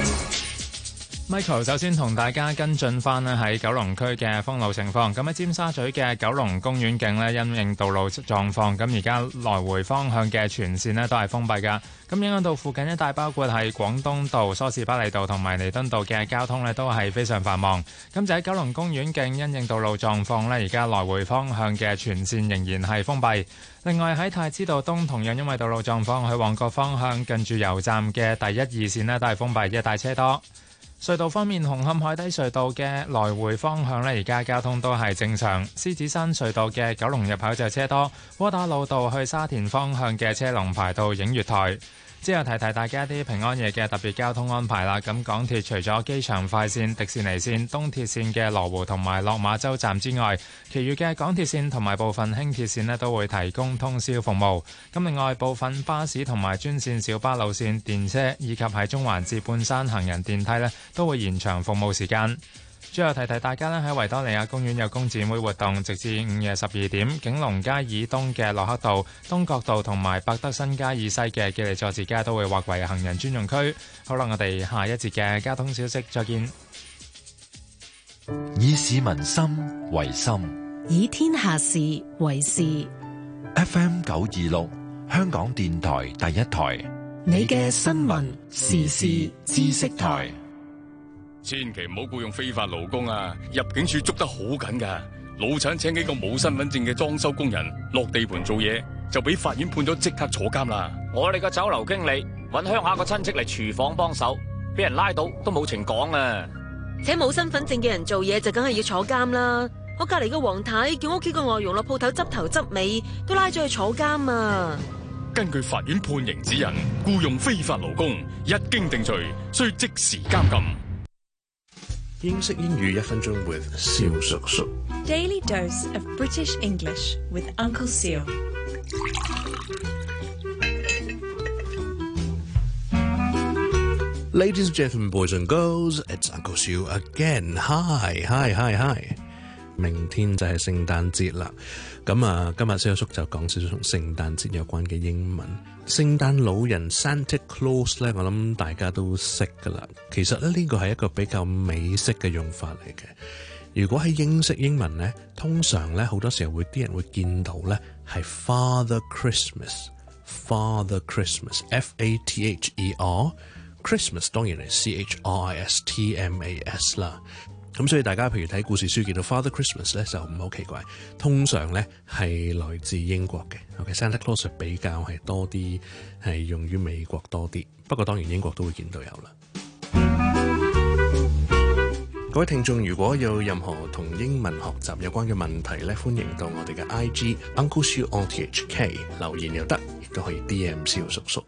Michael 首先同大家跟進翻咧喺九龍區嘅封路情況。咁喺尖沙咀嘅九龍公園徑呢，因應道路狀況，咁而家來回方向嘅全線呢都係封閉㗎。咁影響到附近一帶，包括係廣東道、梳士巴利道同埋彌敦道嘅交通呢都係非常繁忙。咁就喺九龍公園徑因應道路狀況呢，而家來回方向嘅全線仍然係封閉。另外喺太子道東同樣因為道路狀況，去旺角方向近住油站嘅第一二線呢都係封閉，一帶車多。隧道方面，紅磡海底隧道嘅來回方向呢，而家交通都係正常。獅子山隧道嘅九龍入口就車多，窩打老道去沙田方向嘅車龍排到映月台。之後提提大家一啲平安夜嘅特別交通安排啦。咁港鐵除咗機場快線、迪士尼線、東鐵線嘅羅湖同埋落馬洲站之外，其餘嘅港鐵線同埋部分輕鐵線呢都會提供通宵服務。咁另外部分巴士同埋專線小巴路線、電車以及喺中環至半山行人電梯呢都會延長服務時間。最後提提大家咧，喺維多利亞公園有工展會活動，直至午夜十二點。景隆街以東嘅洛克道、東角道同埋百德新街以西嘅記利佐治街都會劃為行人專用區。好啦，我哋下一節嘅交通消息再見。 以市民心為心， 以天下事為事。 F M 九二六，香港電台第一台， 你嘅新聞時事知識台。 千祈唔好僱用非法勞工啊！入境處捉得好緊㗎，老闆請幾個冇身份證嘅裝修工人落地盤做嘢，就俾法院判咗即刻坐監啦。 我哋個酒樓經理搵鄉下個親戚嚟廚房幫手，俾人拉到都冇情講啊！ 請冇身份證嘅人做嘢就梗係要坐監啦。我隔籬個黃太叫屋企個外傭落鋪頭執頭執尾，都拉咗去坐監啊！ 根據法院判刑指引，僱用非法勞工一經定罪，需即時監禁。 英式英語一分鐘 with 蕭叔叔。 Daily dose of British English with Uncle Seal。 Ladies and gentlemen, boys and girls, it's Uncle Seal again. Hi, hi, hi, hi. 明天就係聖誕節啦，咁啊，今日蕭叔就講少少同聖誕節有關嘅英文。聖誕老人 Santa Claus 咧，我諗大家都識噶啦。其實咧呢個係一個比較美式嘅用法嚟嘅。如果喺英式英文咧，通常咧好多時候會啲人會見到咧係 Father Christmas，Father Christmas，F A T H E R，Christmas 當然係 C H R I S T M A S 啦。咁所以大家譬如睇故事書見到 Father Christmas 咧就唔好奇怪，通常咧係來自英國嘅。OK，Santa Claus 比較係多啲係用於美國多啲，不過當然英國都會見到有啦。 各位聽眾，如果有任何同英文學習有關嘅問題咧，歡迎到我哋嘅 I G Uncle Siu O T H K 留言又得，亦都可以 D M 蕭叔叔。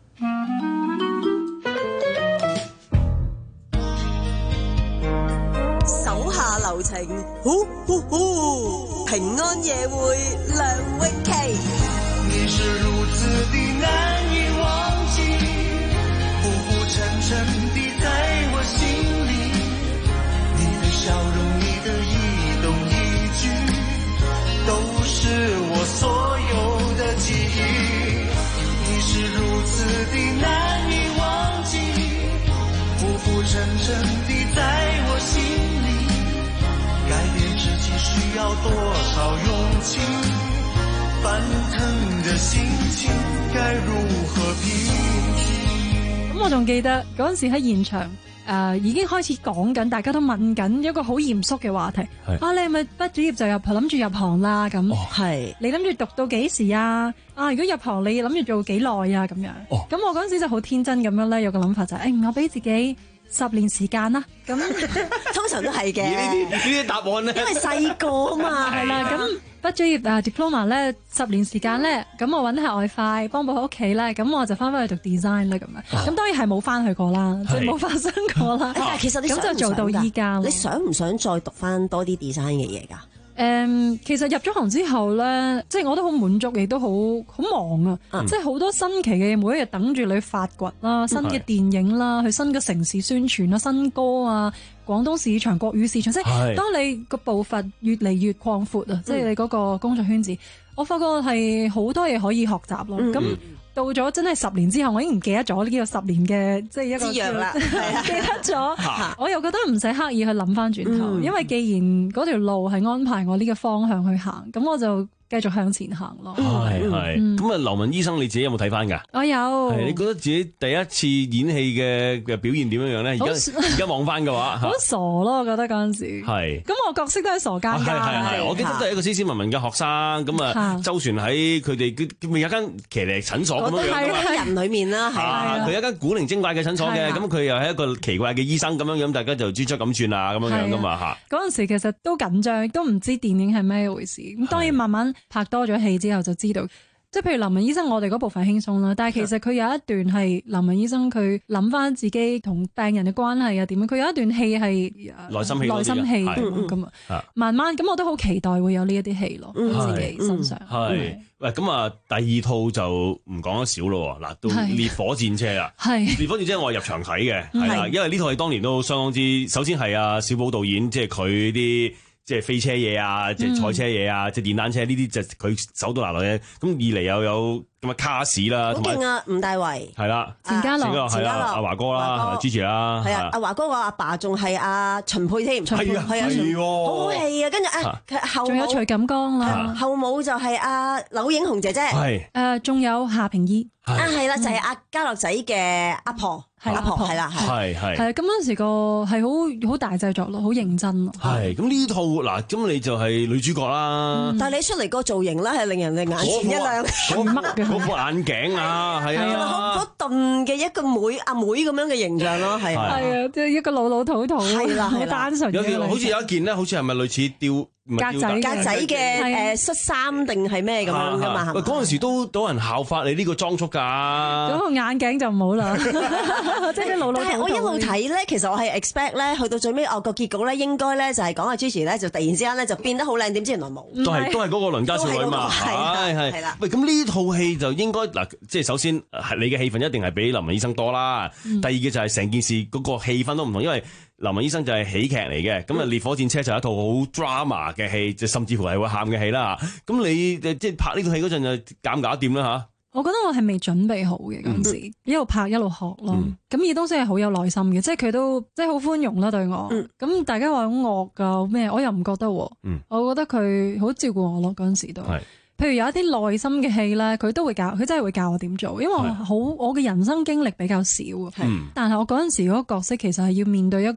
手下留情，呼呼呼！平安夜會梁詠琪。 你是如此的難以忘記，浮浮沉沉地在我心裡。笑容，你的一動一舉，都是我所有的記憶。你是如此的難以忘記，浮浮沉沉地在我心裡。改變自己需要多少勇氣？翻騰的心情該如何平靜？ 咁我仲記得嗰陣時喺現場。誒、uh, 已經開始講緊，大家都問緊一個好嚴肅嘅話題。啊，你係咪畢咗業就入諗住入行啦？咁係、哦、你諗住讀到幾時啊？啊，如果入行你諗住做幾耐啊？咁樣。哦，咁我嗰陣時就好天真咁樣咧，有個諗法就係、是，誒、哎，我俾自己十年時間啦。咁通常都係嘅。 呢啲呢啲答案咧， 因為細個啊嘛， 係啦。咁畢咗業啊 diploma 咧，十年時間咧，咁我揾下外快幫補屋企咧，咁我就翻返去讀 design 咧咁樣。咁、哦、當然係冇翻去過啦，即係冇發生過啦。 但係其實你想唔想咁就做到依家。 你想唔想再讀翻多啲 design 嘅嘢㗎？ 誒、um, 其實入咗行之後咧，即係我都好滿足，亦都好好忙啊！嗯、即係好多新奇嘅嘢，每一日等住你去發掘啦，新嘅電影啦，去新嘅城市宣傳啦，新歌啊，廣東市場、國語市場，即係當你個步伐越嚟越擴闊啊！嗯、即係你嗰個工作圈子，我發覺係好多嘢可以學習咯。咁、嗯到咗真係十年之後，我已經唔記得咗呢個十年嘅即係一個滋養啦， 記得咗。我又覺得唔使刻意去諗翻轉頭，嗯、因為既然嗰條路係安排我呢個方向去行，咁我就繼續向前行咯。 係係。咁啊，劉文醫生你自己有冇睇翻㗎？ 我有。 係你覺得自己第一次演戲嘅嘅表現點樣樣咧？而家而家望翻嘅話， 好傻咯！我覺得嗰陣時。係。咁我角色都係傻更更。 係係係。我記得都係一個斯斯文文嘅學生，咁啊周旋喺佢哋咪有間騎呢診所。 我都係人裏面啦，係啊！ 佢一間古靈精怪嘅診所嘅，咁佢又係一個奇怪嘅醫生咁樣樣，大家就豬出咁轉啊咁樣樣噶嘛嚇。 嗰陣時其實都緊張，都唔知電影係咩回事。咁當然慢慢拍多咗戲之後就知道。即係譬如林文醫生，我哋嗰部分輕鬆啦，但係其實佢有一段係林文醫生佢諗翻自己同病人嘅關係啊點樣，佢有一段戲係內心戲內心戲咁啊，慢慢咁我都好期待會有呢一啲戲咯，自己身上。係喂，咁啊第二套就唔講得少咯，嗱到烈火戰車啦，係烈火戰車我係入場睇嘅，係啦，因為呢套戲當年都相當之，首先係阿小寶導演，即係佢啲。即係飛車嘢啊，即係賽車嘢啊，即係電單車呢啲就佢手到拿來嘅。咁二嚟又有咁啊卡士啦， 好勁啊！吳大維係啦， 錢嘉樂， 係啦，阿華哥啦，支持啦， 係啊，阿華哥個阿爸仲係阿秦沛添， 係啊，係啊，好好戲啊！跟住啊，後仲有徐錦江啦， 後母就係阿柳影紅姐姐， 係誒，仲有夏平伊。 啊，係啦，就係阿家樂仔嘅阿婆，係阿婆，係啦， 係係。 係咁嗰陣時個係好好大製作咯，好認真咯。 係咁呢套嗱，咁你就係女主角啦。 但係你出嚟個造型咧，係令人哋眼前一亮。 乜嘅？嗰副眼鏡啊，係啊。 嗰頓嘅一個妹阿妹咁樣嘅形象咯，係。係啊，即係一個老老土土， 係啦， 好單純。 有件好似有一件咧，好似係咪類似吊？ 格仔格仔嘅誒恤衫定係咩咁樣噶嘛？ 喂，嗰陣時都有人效法你呢個裝束㗎。 嗰個眼鏡就唔好啦，即係老老土土。 但係我一路睇咧，其實我係 expect 咧，去到最尾我個結局咧，應該咧就係講阿 Gigi 咧，就突然之間咧就變得好靚，點知原來冇。 都係都係嗰個鄰家少女嘛。係係係啦。喂，咁呢套戲就應該嗱，即係首先係你嘅戲份一定係比林文醫生多啦。第二嘅就係成件事嗰個氣氛都唔同，因為林文醫生就係喜劇嚟嘅，咁啊烈火戰車就係一套好 drama 嘅戲，即甚至乎係會喊嘅戲啦。咁你即係拍呢套戲嗰陣就搞唔搞掂啦吓？ 我覺得我係未準備好嘅嗰陣時，一路拍一路學咯。咁葉東升係好有耐心嘅，即係佢都即係好寬容啦對我。咁、嗯、大家話好惡噶咩？我又唔覺得。嗯、我覺得佢好照顧我咯嗰陣時都。譬如有一啲內心嘅戲咧，佢都會教，佢真係會教我點做，因為我好我嘅人生經歷比較少。嗯、但係我嗰陣時嗰個角色其實係要面對一個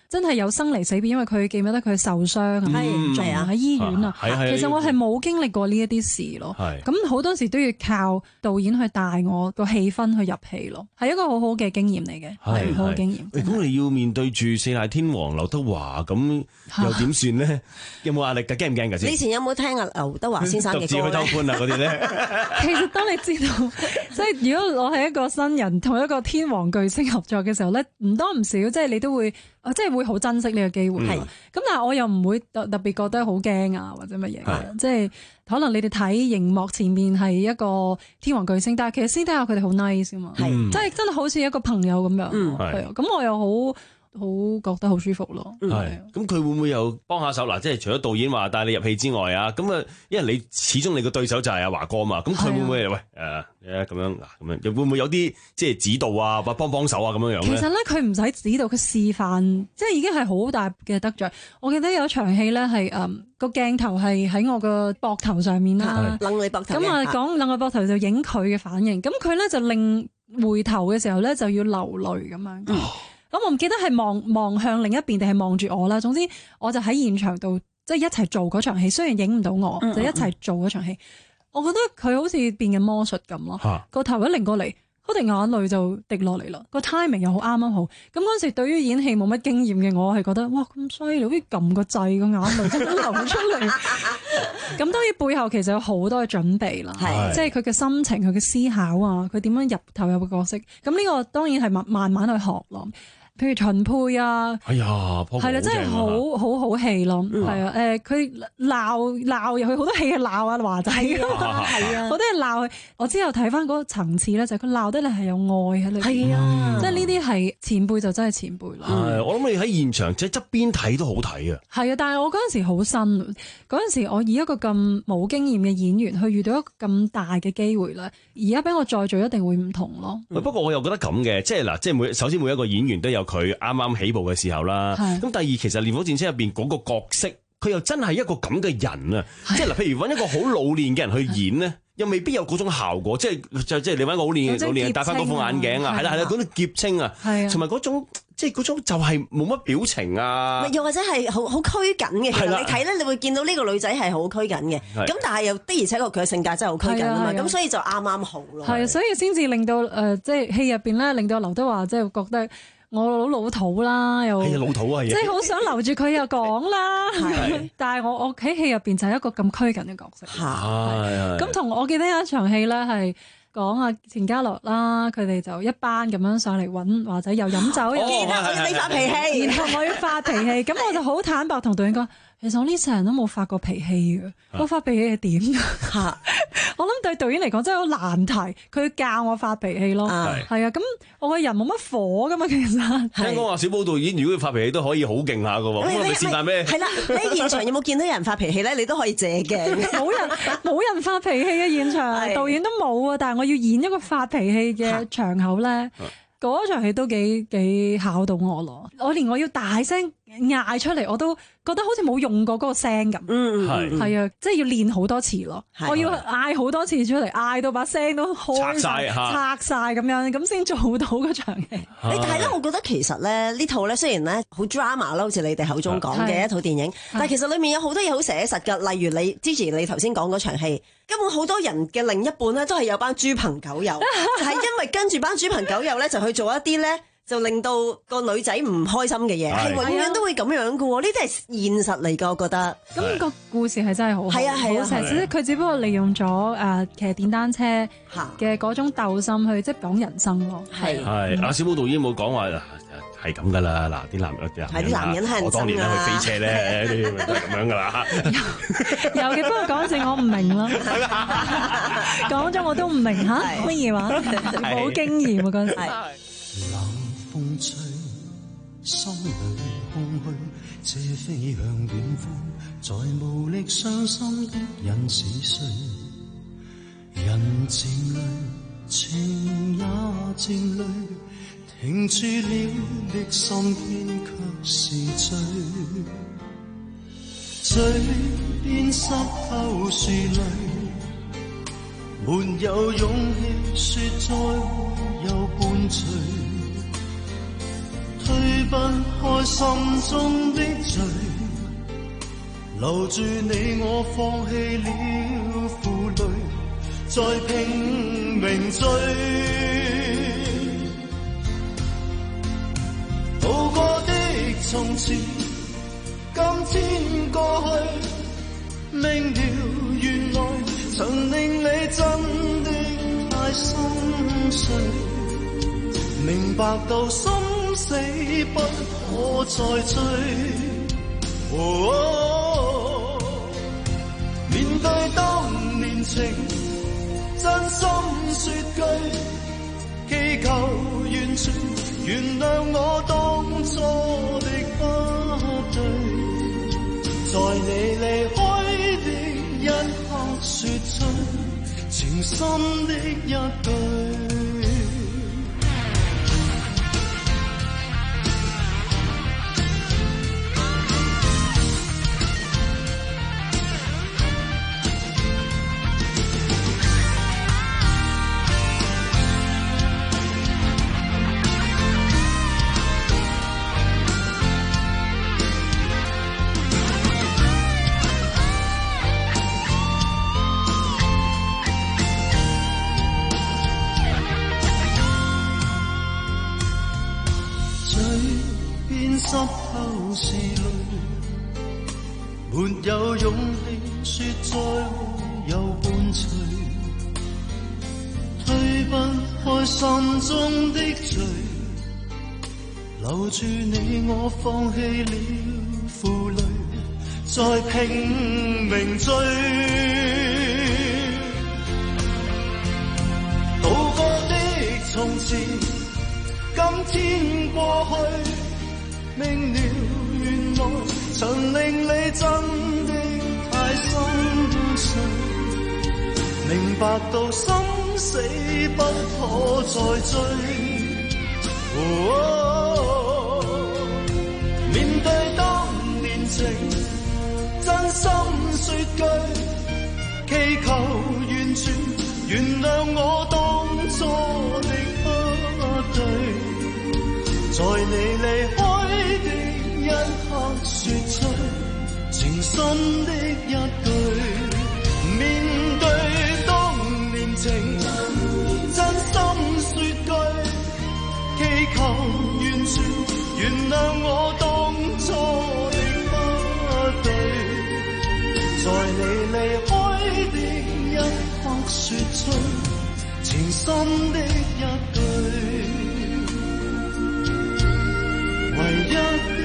真係有生離死別，因為佢記唔記得佢受傷啊，嚴重喺醫院啊。其實我係冇經歷過呢一啲事咯。咁好多時都要靠導演去帶我個氣氛去入戲咯，係一個好好嘅經驗嚟嘅，係好嘅經驗。 咁你要面對住四大天王劉德華，咁又點算呢？有冇壓力㗎？驚唔驚㗎先？ 你以前有冇聽啊劉德華先生嘅歌咧？獨自去偷歡啊嗰啲咧。其實當你知道，即係如果我係一個新人同一個天王巨星合作嘅時候咧，唔多唔少，即係你都會，即係會好珍惜呢個機會。係。咁但係我又唔會特特別覺得好驚啊或者乜嘢嘅，即係可能你哋睇熒幕前面係一個天王巨星，但係其實私底下佢哋好 nice 啊嘛，係，即係真係好似一個朋友咁樣。嗯，係啊。咁我又好。好覺得好舒服咯， 係咁佢會唔會又幫下手嗱？即係除咗導演話帶你入戲之外啊，咁啊，因為你始終你個對手就係阿華哥嘛，咁佢會唔會喂誒誒咁樣嗱咁樣，又會唔會有啲即係指導啊或幫幫手啊咁樣樣咧？ 其實咧佢唔使指導，佢示範，即係已經係好大嘅得着。我記得有一場戲咧係誒個鏡頭係喺我個膊頭上面啦， 擰你膊頭， 咁啊講擰個膊頭就影佢嘅反應，咁佢咧就擰回頭嘅時候咧就要流淚咁樣。嗯咁我唔記得係望望向另一邊定係望住我啦。總之我就喺現場度，即係一齊做嗰場戲。雖然影唔到我，嗯、就一齊做嗰場戲。我覺得佢好似變緊魔術咁咯。個、啊、頭一擰過嚟，嗰滴眼淚就滴落嚟啦。個 timing 又好啱啱好。咁嗰時對於演戲冇乜經驗嘅我係覺得哇咁犀利，好似撳個掣個眼淚真係流出嚟。咁當然背後其實有好多嘅準備啦，即係佢嘅心情、佢嘅思考啊，佢點樣入投入個角色。咁呢個當然係慢慢慢去學咯。譬如秦沛啊， 哎呀， 係啦，真係好好好戲咯，係啊，誒，佢鬧鬧入去好多戲係鬧啊華仔，係啊，好多人鬧佢。我之後睇翻嗰個層次咧，就係佢鬧得你係有愛喺裏邊，係啊，即係呢啲係前輩就真係前輩啦。 係，我諗你喺現場即係側邊睇都好睇啊。係啊，但係我嗰陣時好新，嗰陣時我以一個咁冇經驗嘅演員去遇到一個咁大嘅機會咧，而家俾我再做一定會唔同咯。 不過我又覺得咁嘅，即係嗱，即係每首先每一個演員都有佢啱啱起步嘅時候啦，咁第二其實《烈火戰車》入邊嗰個角色，佢又真係一個咁嘅人啊！即係嗱，譬如揾一個好老練嘅人去演咧，又未必有嗰種效果。即係就即係你揾個好練老練人戴翻嗰副眼鏡啊，係啦係啦，嗰啲結清啊，同埋嗰種即係嗰種就係冇乜表情啊， 又或者係好好拘謹嘅。其實你睇咧，你會見到呢個女仔係好拘謹嘅，咁但係又的而且確佢嘅性格真係好拘謹啊嘛，咁所以就啱啱好咯。 係啊，所以先至令到誒，即係戲入邊咧，令到劉德華即係覺得。我好老土啦，又係啊老土啊， 即係好想留住佢又講啦。但係我我喺戲入邊就係一個咁拘謹嘅角色。係咁同我記得有一場戲咧係講阿錢嘉樂啦，佢哋就一班咁樣上嚟揾華仔，又飲酒又記得我要你發脾氣， 然後我要發脾氣，咁我就好坦白同導演講。其實我呢成日都冇發過脾氣嘅，我發脾氣係點㗎？我諗對導演嚟講真係好難題，佢教我發脾氣咯。係啊，咁我個人冇乜火㗎嘛，其實。 聽講話小寶導演如果佢發脾氣都可以好勁下㗎喎，咁你示範咩？ 係啦，你現場有冇見到有人發脾氣咧？你都可以借鏡。 冇人冇人發脾氣嘅現場，導演都冇啊。但係我要演一個發脾氣嘅場口咧。嗰場戲都幾幾考到我咯，我連我要大聲嗌出嚟我都覺得好似冇用過嗰個聲咁，嗯，係係啊，即係要練好多次咯，我要嗌好多次出嚟，嗌到把聲都開晒拆晒咁樣，咁先做到嗰場戲。 但係咧，我覺得其實咧呢套咧雖然咧好 drama 啦，好似你哋口中講嘅一套電影，但係其實裡面有好多嘢好寫實㗎，例如你之前你頭先講嗰場戲。根本好多人嘅另一半咧，都係有班豬朋狗友，就係因為跟住班豬朋狗友咧，就去做一啲咧，就令到個女仔唔開心嘅嘢，係永遠都會咁樣嘅喎。呢啲係現實嚟㗎，我覺得。咁個故事係真係好，係啊係啊，其實佢只不過利用咗誒騎電單車嘅嗰種鬥心去即係講人生咯。係係，阿小寶導演冇講話。係咁噶啦，嗱啲男人， 係啲男人係人憎啊！ 我當年咧去飛車咧，呢啲咪都係咁樣噶啦。 有嘅，不過講正我唔明咯。講咗我都唔明嚇，乜嘢話？冇經驗啊嗰陣時。冷風吹，心裏空虛，這飛向遠方，在無力傷心的人是誰？人靜淚，情也靜淚。停住了的心偏卻是醉，嘴邊濕透樹淚，沒有勇氣說再會有伴隨， 推不開心中的罪，留住你我放棄了負累，再拼命追。渡過的從前，今天過去，明了原來曾令你真的太心碎，明白到心死不可再追。哦哦、面對當年情，真心說句，祈求完全原諒我當初的不對，在你離開的一刻說出情深的一句。濕透是淚，沒有勇氣說再會有伴隨，推不開心中的罪，留住你我放棄了負累，再拼命追。渡過的從前，今天過去，明了原來曾令你真的太心碎，明白到心死不可再追。哦哦、面對當年情，真心說句，祈求完全原諒我當初的不對，在你離開一刻說出情深的一句，面對當年情，真心說句，祈求完全原諒我當初的不對，在你離開的一刻說出情深的一句，唯一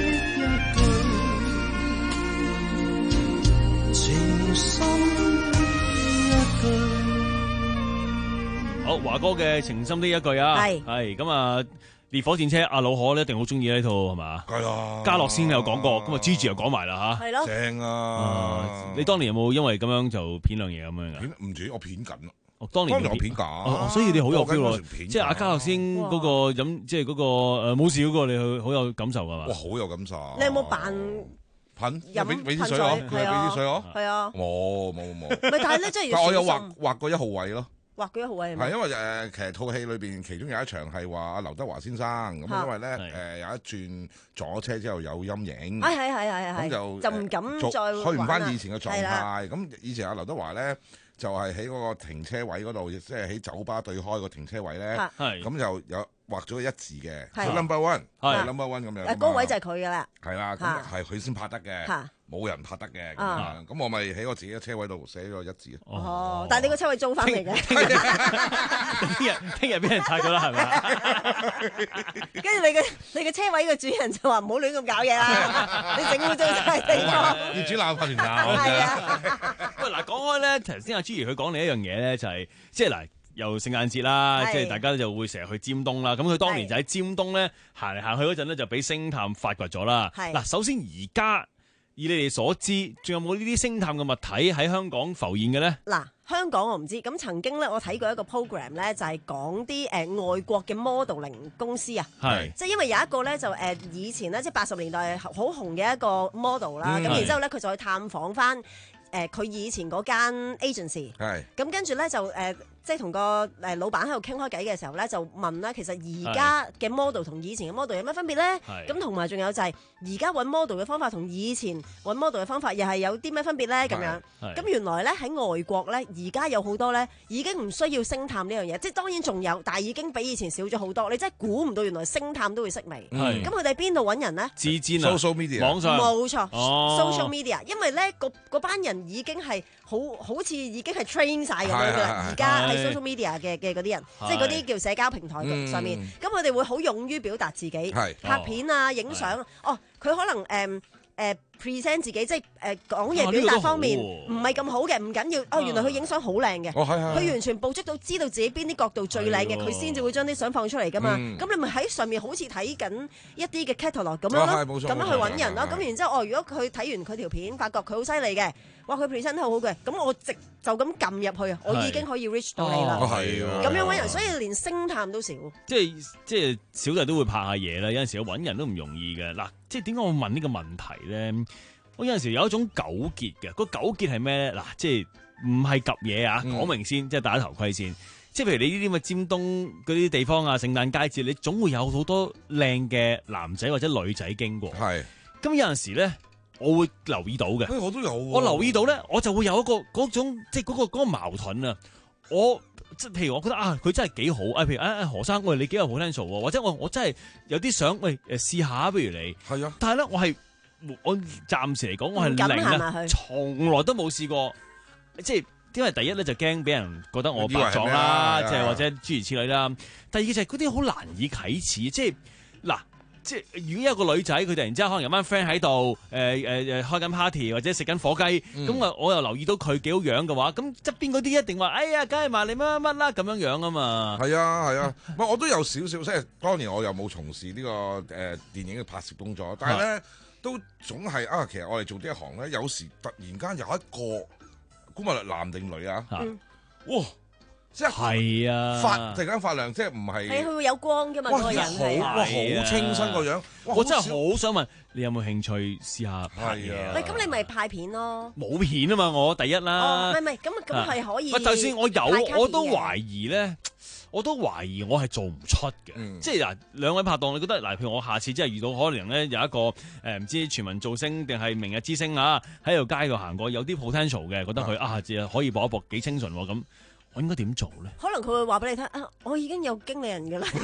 好，華哥嘅情深的一句啊，係係咁啊！烈火戰車阿老可咧一定好中意呢套係嘛？ 係啦， 嘉樂先有講過，咁啊 Gigi 又講埋啦吓， 係咯， 正啊！ 你當年有冇因為咁樣就片兩嘢咁樣噶？ 片唔止，我片緊啦。 哦，當年我片緊， 所以你好有 feel 喎。即係阿嘉樂先嗰個飲，即係嗰個誒冇事嗰個，你去好有感受噶嘛？ 哇，好有感受！ 你有冇扮？ 噴飲俾俾啲水我，佢俾啲水我， 係啊， 冇冇冇。 唔係，但係咧，即係但我有畫畫過一號位咯， 畫過一號位係因為誒，其實套戲裏邊其中有一場係話阿劉德華先生咁，因為咧誒有一轉撞咗車之後有陰影， 係係係係係， 咁就就唔敢再去唔翻以前嘅狀態。咁以前阿劉德華咧就係喺嗰個停車位嗰度，即係喺酒吧對開個停車位咧，咁就有畫咗一字嘅 number one，係 number one 咁樣。 誒，嗰位就係佢噶啦。 係啦，咁係佢先拍得嘅，冇人拍得嘅。咁我咪喺我自己嘅車位度寫咗一字。 哦，但係你個車位租翻嚟嘅。 聽日聽日俾人拆咗啦，係咪？ 跟住你嘅你嘅車位嘅主人就話唔好亂咁搞嘢啦，你整污糟晒地方。 業主鬧法團鬧。 係啊。 喂，嗱，講開咧，頭先阿朱怡佢講另一樣嘢咧，就係即係嗱。又聖誕節啦，即係大家就會成日去尖東啦。咁佢當年就喺尖東咧行嚟行去嗰陣咧，就俾星探發掘咗啦。嗱，首先而家以你哋所知，仲有冇呢啲星探嘅物體喺香港浮現嘅咧？ 嗱，香港我唔知。咁曾經咧，我睇過一個 program 咧，就係講啲誒外國嘅 modeling 公司啊。係。即係因為有一個咧，就誒以前咧，即係八十年代好紅嘅一個 model 啦。咁然之後咧，佢就去探訪翻。誒佢、呃、以前嗰間 agency，咁跟住咧就誒即係同個誒老闆喺度傾開偈嘅時候咧，就問啦，其實而家嘅 model 同以前嘅 model 有咩分別咧？咁同埋仲有就係而家揾 model 嘅方法同以前揾 model 嘅方法又係有啲咩分別咧？咁樣咁原來咧喺外國咧，而家有好多咧已經唔需要星探呢樣嘢，即係當然仲有，但係已經比以前少咗好多。你真係估唔到，原來星探都會式微。咁佢哋邊度揾人咧？ 自薦啊 ，social media 網上冇錯、 哦、 social media， 因為咧嗰班人已經係好好似已經係 train 晒咁樣噶啦。而家喺 social media 嘅嘅嗰啲人，即係嗰啲叫社交平台上面，咁佢哋會好勇於表達自己，拍片啊、影相。哦，佢可能誒。嗯誒、呃、present 自己，即係誒講嘢表達方面唔係咁好嘅，唔緊要。哦，原來佢影相好靚嘅，佢、哦、完全捕捉到知道自己邊啲角度最靚嘅，佢先至會將啲相放出嚟噶嘛。咁、嗯、你咪喺上面好似睇緊一啲嘅 catalog 咁樣咯，咁、哦、樣去揾人咯。咁然之後，哦，如果佢睇完佢條片，發覺佢好犀利嘅，哇，佢 present 得好好嘅，咁我直就咁撳入去，我已經可以 reach 到你啦。係咁、哦、樣揾人，所以連星探都少。即係即係小弟都會拍下嘢啦，有陣時揾人都唔容易嘅。嗱，即係點解我問呢個問題咧？我有陣時有一種糾結嘅，個糾結係咩咧？嗱，即係唔係及嘢啊？講、嗯、明先，即係戴頭盔先。即係譬如你呢啲咁嘅尖東嗰啲地方啊，聖誕佳節，你總會有好多靚嘅男仔或者女仔經過。係。咁有陣時咧，我會留意到嘅。誒，我都有。我留意到咧，我就會有一個嗰種即係嗰個嗰個矛盾啊。我即係譬如我覺得啊，佢真係幾好啊。譬如啊何生，喂，你幾有 potential喎？或者我我真係有啲想喂誒試下，不如你。係啊。但係咧，我係。我暫時嚟講，我係零啊，從來都冇試過。即係因為第一咧就驚俾人覺得我白撞啦，即係或者諸如此類啦。第二就係嗰啲好難以啟齒，即係嗱，即係如果有個女仔佢突然之間可能有班 friend 喺度，誒誒誒開緊 party 或者食緊火雞，咁啊、嗯、我又留意到佢幾好樣嘅話，咁側邊嗰啲一定話，哎呀，梗係話你乜乜乜啦咁樣樣啊嘛。係啊係啊，唔係我都有少少，即係當年我又冇從事呢、這個誒、呃、電影嘅拍攝工作，但係咧。都總係啊！其實我哋做呢一行咧，有時突然間有一個估唔到男定女啊！嗯、哇！即係係啊，發突然間發亮，即係唔係？係佢會有光㗎嘛？嗰個人係哇，好清新個樣！我真係好想問你有冇興趣試下拍嘢？喂，咁你咪派片咯？冇片啊嘛！我第一啦。哦，唔係唔係，咁咁係可以。就算我有，我都懷疑咧。我都懷疑我係做唔出嘅、嗯，即係嗱兩位拍檔，你覺得嗱，譬如我下次真係遇到可能咧有一個誒唔、呃、知全民造星定係明日之星啊，喺條街度行過，有啲 potential 嘅，覺得佢啊可以搏一搏幾清純咁，我應該點做咧？可能佢會話俾你聽啊，我已經有經理人㗎啦，唔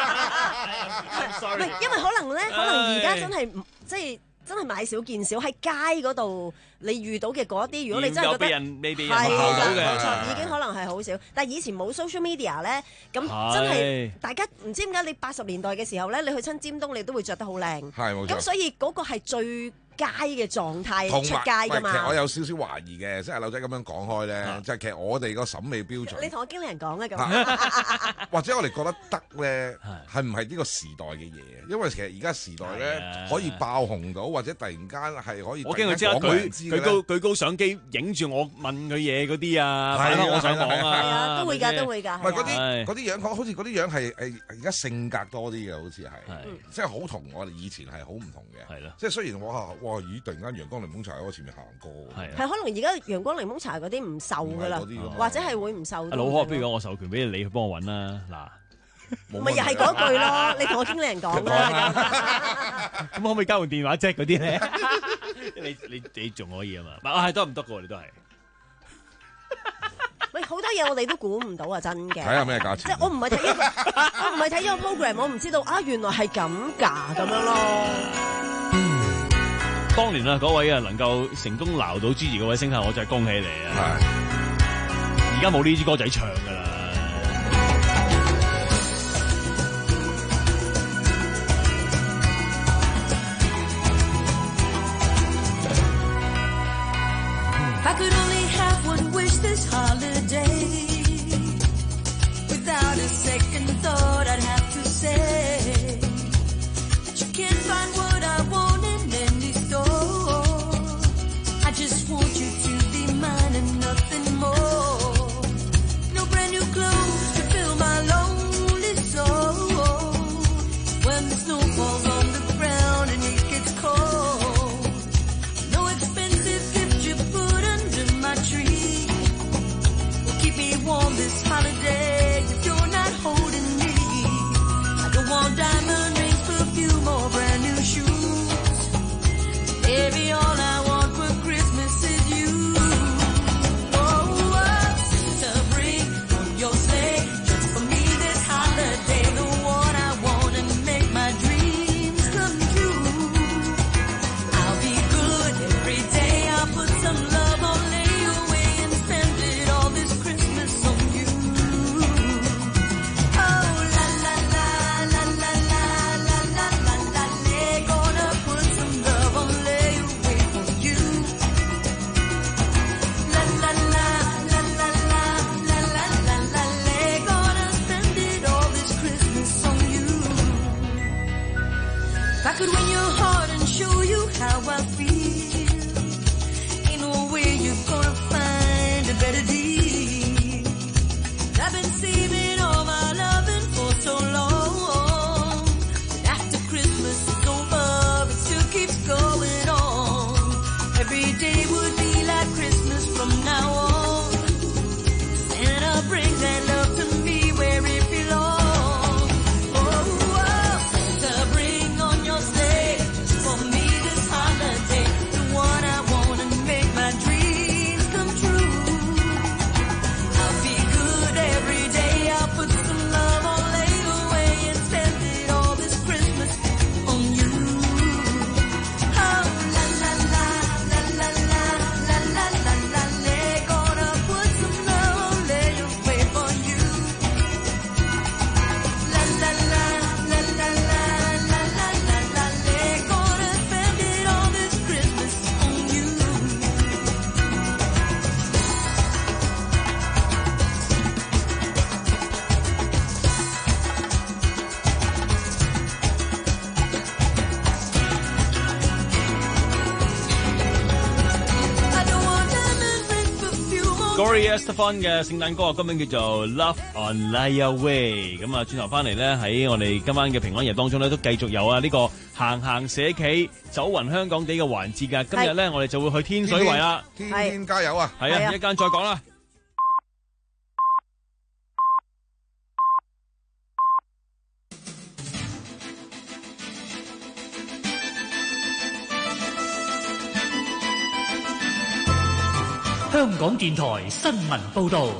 係因為可能咧，可能而家真係即係。真係買少見少，喺街嗰度你遇到嘅嗰一啲，如果你真係覺得係啦，已經可能係好少。但係以前冇 social media 咧，咁真係大家唔知點解你八十年代嘅時候咧，你去親尖東你都會着得好靚，係冇錯。咁所以嗰個係最街嘅狀態出街㗎嘛。其實我有少少懷疑嘅，即係劉仔咁樣講開咧，即係其實我哋個審美標準。你同我經理人講啊咁，或者我哋覺得得咧，係唔係呢個時代嘅嘢？因為其實而家時代咧可以爆紅到，或者突然間係可以。我驚佢即刻舉舉高舉高相機影住我問佢嘢嗰啲啊，係咯，我想講啊，係啊，都會㗎，都會㗎。唔係嗰啲嗰啲樣，好似嗰啲樣係誒而家性格多啲嘅，好似係，即係好同我哋以前係好唔同嘅，係咯。即係雖然我話哇咦，突然間陽光檸檬茶喺我前面行過，係係可能而家陽光檸檬茶嗰啲唔受㗎啦，或者係會唔受。老柯，不如我授權俾你，你去幫我揾啦，嗱。咪又係嗰句咯，你同我經理人講啦。咁可唔可以交換電話啫？嗰啲咧，你你你仲可以啊嘛？啊係得唔得㗎？你都係。喂，好多嘢我哋都估唔到啊！真嘅。睇下咩價錢？即係我唔係睇一個，我唔係睇咗個 program， 我唔知道啊，原來係咁㗎咁樣咯。當年啊，嗰位啊能夠成功撈到 Gigi 嗰位星客，我真係恭喜你啊！而家冇呢支歌仔唱㗎啦。I could only have one wish this holiday. Without a second thought, I'd have to say that you can't find what I want in any store. I just want you to be mine and nothing more. No brand new clothes to fill my lonely soul. When the snow falls on the ground and it gets cold, no expensive gift you put under my tree will keep warm this holiday if you're not holding me. I don't want diamond rings, perfume, or brand new shoes. Baby, all I want for Christmas is you. Oh, oh, Santa, bring on your sleigh just for me this holiday. The one I want and make my dreams come true. I'll be good every day. I'll put some love on layaway and spend it all this Christmas on you. Oh, la la la la la la la la la la. They're gonna put some love on layaway for you. La la la la la la la la la la. They're gonna spend it all this Christmas on you. If I could win your heart and show you how I feel, ain't no way you're gonna find a better deal. I've been saving all my loving for so long. But after Christmas is over, it still keeps going on. Every day would be like Christmas from now on. Santa brings that love to me where it belongs. Oh, oh, Santa, bring on your sleigh just for me this holiday. The one I want and make my dreams come true. I'll be good every day. I'll put some love on layaway and spend it all this Christmas on you. Oh, la la la la la la la la la la. They're gonna put some love on layaway for you. La la la la la la la la la la. They're gonna spend it all this Christmas on you. I don't want diamond rings, perfume, or Gloria Estefan 嘅聖誕歌啊，今名叫做 Love on Layaway。咁啊，轉頭翻嚟咧，喺我哋今晚嘅平安夜當中咧，都繼續有啊呢個行行社企走勻香港地嘅環節㗎。今日咧，我哋就會去天水圍啦。 天天加油啊！ 係啊，一間再講啦。 香港電台新聞報導。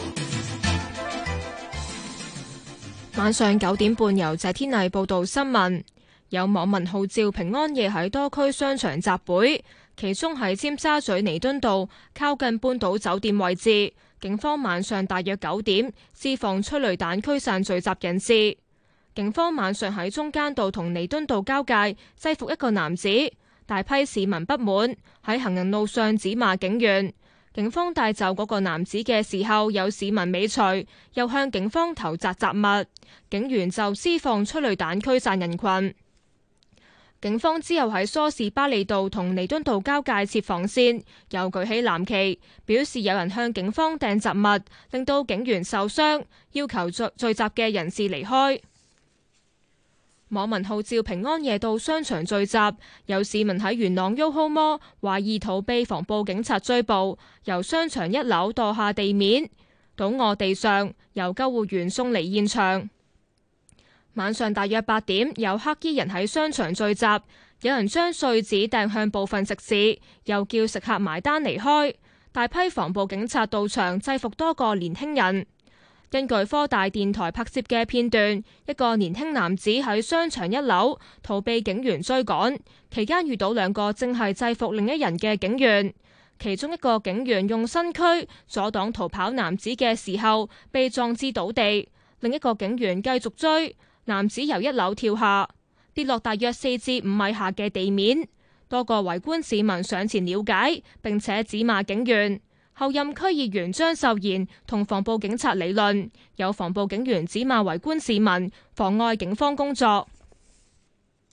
晚上九點半由謝天麗報道新聞。有網民號召平安夜喺多區商場集會，其中喺尖沙咀彌敦道靠近半島酒店位置，警方晚上大約九點施放催淚彈驅散聚集人士。警方晚上喺中間道同彌敦道交界制服一個男子，大批市民不滿喺行人路上指罵警員。警方帶走嗰個男子嘅時候，有市民尾隨，又向警方投擲雜物，警員就施放催淚彈驅散人群。警方之後喺梳士巴利道同彌敦道交界設防線，又舉起藍旗，表示有人向警方掟雜物，令到警員受傷，要求聚聚集嘅人士離開。網民號召平安夜到商場聚集，有市民喺元朗 Yoho Mall 懷疑逃避防暴警察追捕，由商場一樓墮下地面，倒卧地上，由救護員送離現場。晚上大約八點，有黑衣人喺商場聚集，有人將碎紙掟向部分食肆，又叫食客埋單離開。大批防暴警察到場制服多個年輕人。根據科大電台拍攝嘅片段，一個年輕男子喺商場一樓逃避警員追趕，期間遇到兩個正係制服另一人嘅警員，其中一個警員用身軀阻擋逃跑男子嘅時候，被撞至倒地，另一個警員繼續追，男子由一樓跳下，跌落大約四至五米下嘅地面，多個圍觀市民上前了解，並且指罵警員。候任區議員張秀賢同防暴警察理論，有防暴警員指罵圍觀市民妨礙警方工作。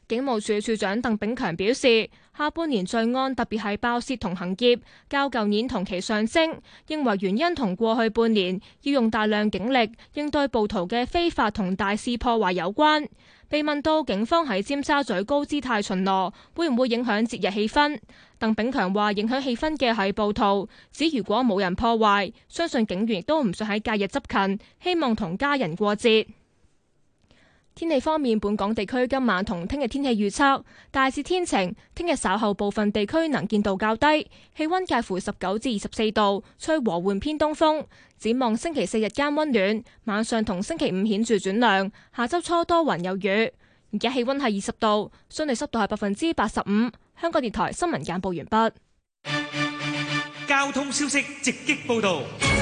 警務處處長鄧炳強表示，下半年罪案特別係爆竊同行劫，較舊年同期上升，認為原因同過去半年要用大量警力應對暴徒嘅非法同大肆破壞有關。被問到警方喺尖沙咀高姿態巡邏會唔會影響節日氣氛，鄧炳強話影響氣氛嘅係暴徒，指如果冇人破壞，相信警員亦都唔想喺假日執勤，希望同家人過節。天氣方面，本港地區今晚同聽日天氣預測大致天晴，聽日稍後部分地區能見度較低，氣溫介乎十九至二十四度，吹和緩偏東風。展望星期四日間溫暖，晚上同星期五顯著轉涼，下周初多雲有雨。而家氣溫係二十度，相對濕度係百分之八十五。香港電台新聞簡報完畢。 交通消息直擊報道。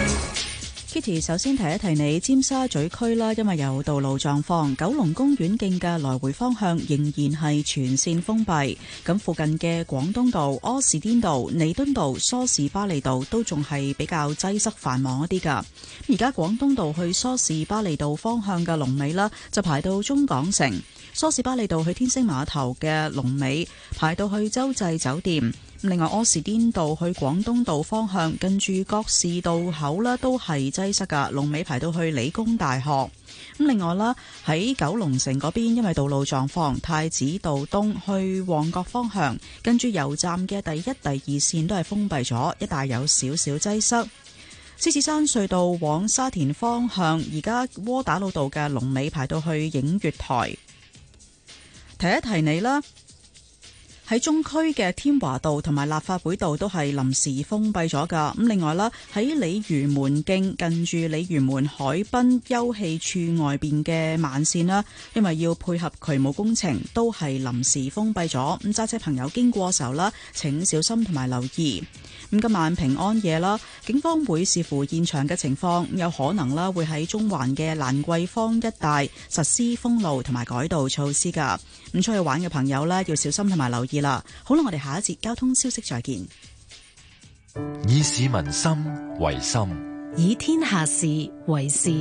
Kitty 首先提一提你，尖沙咀區啦，因為有道路狀況，九龍公園徑嘅來回方向仍然係全線封閉。咁附近嘅廣東道、柯士甸道、彌敦道、梳士巴利道都仲係比較擠塞繁忙一啲㗎。而家廣東道去梳士巴利道方向嘅龍尾啦，就排到中港城；梳士巴利道去天星碼頭嘅龍尾排到去洲際酒店。另外，柯士甸道去廣東道方向，近住覺士道口呢都係擠塞噶，龍尾排到去理工大學。咁另外啦，喺九龍城嗰邊，因為道路狀況，太子道東去旺角方向，近住油站嘅第一、第二線都係封閉咗，一帶有少少擠塞。獅子山隧道往沙田方向，而家窩打老道嘅龍尾排到去映月台。提一提你啦。喺中區嘅添華道同埋立法會道都係臨時封閉咗㗎。咁另外啦，喺鯉魚門徑近住鯉魚門海濱休憩處外邊嘅慢線啦，因為要配合渠務工程，都係臨時封閉咗。咁揸車朋友經過時候啦，請小心同埋留意。咁今晚平安夜啦，警方會視乎現場嘅情況，有可能啦會喺中環嘅蘭桂坊一帶實施封路同埋改道措施㗎。咁出去玩嘅朋友呢，要小心同埋留意啦。好啦，我哋下一節交通消息再見。 以市民心為心， 以天下事為事。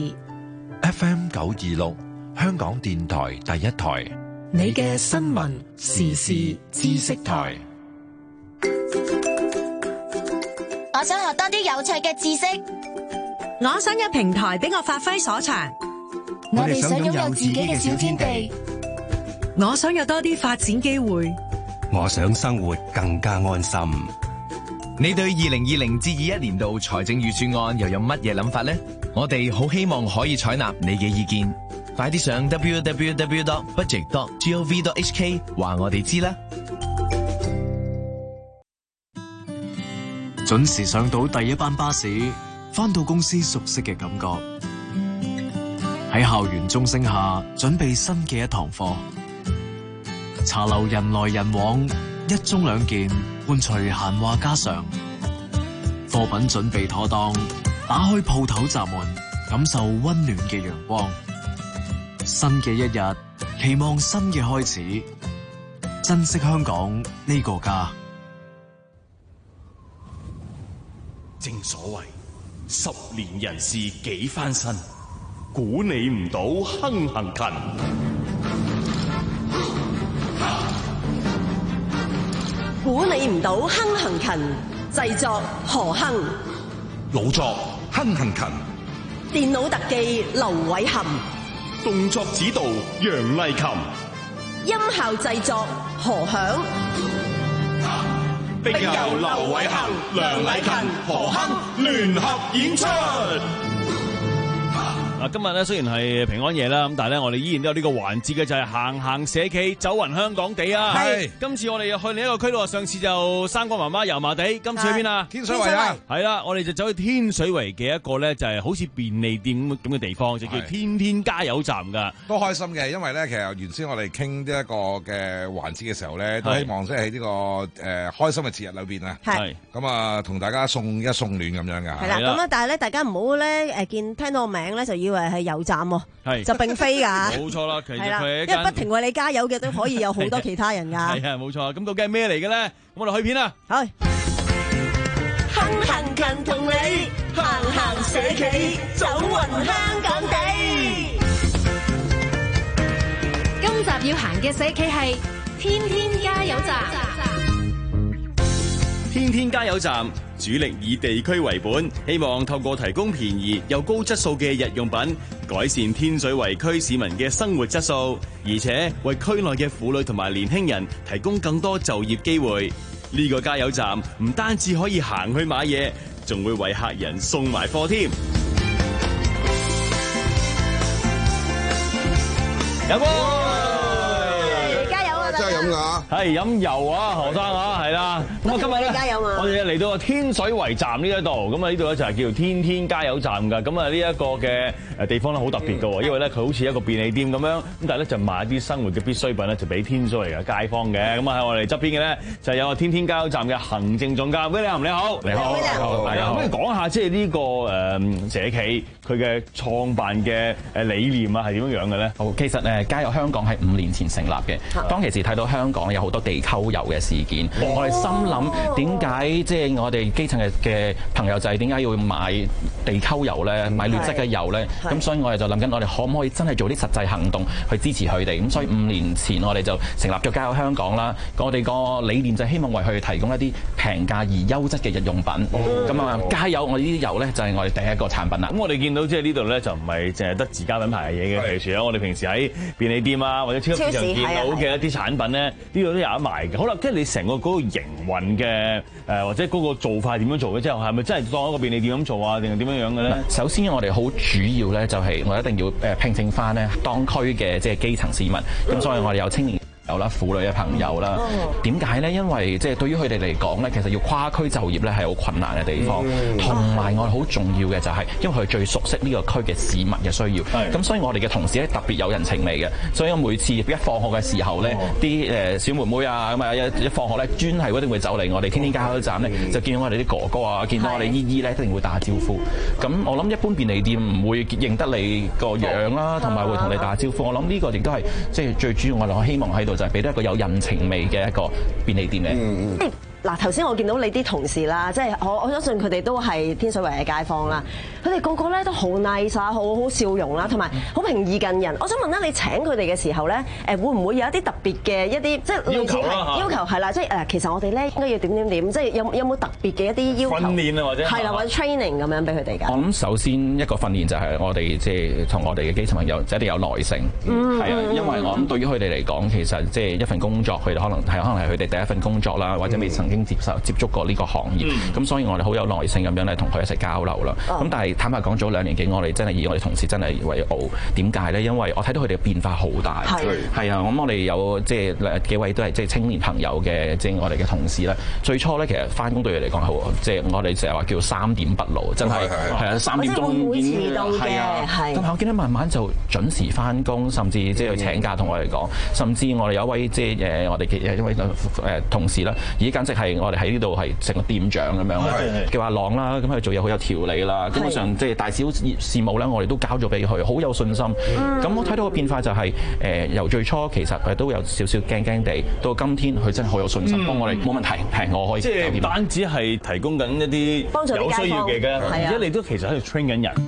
F M 九二六，香港電台第一台， 你嘅新聞時事知識台。 我想學多啲有趣嘅知識， 我想有平台俾我發揮所長。 我哋想擁有自己嘅小天地， 我想有多啲發展機會， 我想生活更加安心。 你對二零二零至二一年度財政預算案又有乜嘢諗法呢？我哋好希望可以採納你嘅意見，快啲上 w w w dot budget dot gov dot h k 話我哋知啦。 準時上到第一班巴士，返到公司熟悉嘅感覺。喺校園鐘聲下，準備新嘅一堂課。茶樓人來人往，一盅兩件，伴隨閒話家常。貨品準備妥當，打開鋪頭閘門，感受溫暖嘅陽光。新嘅一日，期望新嘅開始，珍惜香港呢個家。 正所謂十年人事幾番新，估你唔到亨行勤。 估你唔到亨行勤，製作何亨， 老作亨行勤， 電腦特技劉偉含， 動作指導楊麗琴， 音效製作何響。 並由劉偉恒、梁禮勤、何亨聯合演出。嗱，今日咧雖然係平安夜啦，咁但係咧我哋依然都有呢個環節嘅，就係行行社企走勻香港地啊！係，今次我哋又去另一個區咯，上次就生果媽媽油麻地，今次去邊啊？ 天水圍啊！ 係啦，我哋就走去天水圍嘅一個咧，就係好似便利店咁嘅地方，就叫天天加油站噶。 都開心嘅，因為咧其實原先我哋傾呢一個嘅環節嘅時候咧，都希望即係喺呢個誒、呃、開心嘅節日裏邊啊，係咁啊，同大家送一送暖咁樣噶。 係啦，咁啊，但係咧，大家唔好咧誒見聽到個名咧就要。以為係油站喎，係就並非㗎。冇錯啦，其實佢因為不停為你加油嘅都可以有好多其他人㗎。 係啊，冇錯。咁究竟係咩嚟嘅咧？咁我哋去片啦。 係。亨行勤同你行行社企，走勻香港地。 今集要行嘅社企係天天加油站。 天天加油站主力以地區為本，希望透過提供便宜又高質素嘅日用品，改善天水圍區市民嘅生活質素，而且為區內嘅婦女同埋年輕人提供更多就業機會。呢個加油站唔單止可以行去買嘢，仲會為客人送埋貨添。有冇？ 加油啊！ 真係飲㗎， 係飲油啊，何生啊，係啦。咁啊，今日咧， 加油啊！ 我哋嚟到個天水圍站呢一度，咁啊呢度咧就係叫做天天加油站㗎。咁啊呢一個嘅誒地方咧好特別㗎喎，因為咧佢好似一個便利店咁樣，咁但係咧就賣一啲生活嘅必需品咧，就俾天水圍嘅街坊嘅。咁啊喺我哋側邊嘅咧就有個天天加油站嘅行政總監 William， 你好，你好，你好，大家好。不如講下即係呢個誒社企佢嘅創辦嘅誒理念啊係點樣樣嘅咧？ 好，其實誒加油香港係五年前成立嘅，當其時睇到香港有好多地溝油嘅事件，我哋心諗點解即係我哋基層嘅嘅朋友仔點解要買地溝油咧，買劣質嘅油咧？咁所以我哋就諗緊，我哋可唔可以真係做啲實際行動去支持佢哋？咁所以五年前我哋就成立咗加油香港啦。我哋個理念就係希望為佢哋提供一啲平價而優質嘅日用品。咁啊，加油！我哋呢啲油咧就係我哋第一個產品啦。 咁我哋見到即係呢度咧就唔係淨係得自家品牌嘅嘢嘅，譬如除咗我哋平時喺便利店啊或者超級市場見到嘅一啲產品咧，呢度都有得賣嘅。好啦，即係你成個嗰個營運嘅誒或者嗰個做法點樣做嘅？之後係咪真係當一個便利店咁做啊？定係點樣樣嘅咧？ 首先我哋好主要咧就係我一定要誒聘請翻咧當區嘅即係基層市民，咁所以我哋有青年有啦，婦女嘅朋友啦。點解咧？因為即係對於佢哋嚟講咧，其實要跨區就業咧係好困難嘅地方。同埋我哋好重要嘅就係，因為佢最熟悉呢個區嘅市民嘅需要。咁所以我哋嘅同事咧特別有人情味嘅。所以我每次一放學嘅時候咧，啲誒小妹妹啊咁啊一一放學咧，專係一定會走嚟我哋天天加油站咧，就見到我哋啲哥哥啊，見到我哋姨姨咧，一定會打招呼。咁我諗一般便利店唔會認得你個樣啦，同埋會同你打招呼。我諗呢個亦都係即係最主要，我哋希望喺度就係俾到一個有人情味嘅一個便利店嘅。嗯嗯嗱，頭先我見到你啲同事啦，即係我我相信佢哋都係天水圍嘅街坊啦。佢哋個個咧都好 nice 啊，好好笑容啦，同埋好平易近人。我想問咧，你請佢哋嘅時候咧，誒會唔會有一啲特別嘅一啲即係類似係要求係啦，即係誒其實我哋咧應該要點點點，即係有有冇特別嘅一啲要求？ 訓練啊，或者係啦，或者 training 咁樣俾佢哋㗎。 我諗首先一個訓練就係我哋即係同我哋嘅基層朋友就一定有耐性，係啊，因為我諗對於佢哋嚟講，其實即係一份工作，佢哋可能係可能係佢哋第一份工作啦，或者未曾經接受接觸過呢個行業，咁、嗯、所以我哋好有耐性咁樣咧，同佢一齊交流啦。咁、哦、但係坦白講，早兩年幾，我哋真係以我哋同事真係為傲。點解咧？因為我睇到佢哋嘅變化好大。係係啊，咁我哋有即係幾位都係即係青年朋友嘅，即係我哋嘅同事咧。最初咧，其實翻工對佢嚟講好，即係我哋成日話叫三點不勞，真係係啊，三點鐘遲到嘅。係。 咁我見到慢慢就準時翻工，甚至即係請假同我哋講，甚至我哋有一位即係誒我哋嘅一位誒同事啦，而簡直係我哋喺呢度。係成個店長咁樣，叫阿朗啦，咁佢做嘢好有條理啦，基本上即係大小事務咧，我哋都交咗俾佢，好有信心。咁、嗯、我睇到個變化就係、是、誒、呃、由最初其實佢都有少少驚驚地，到今天佢真係好有信心，幫、嗯、我哋冇問題，係我可以。即係唔單止係提供緊一啲有需要嘅，而且你都其實喺度 train 緊人。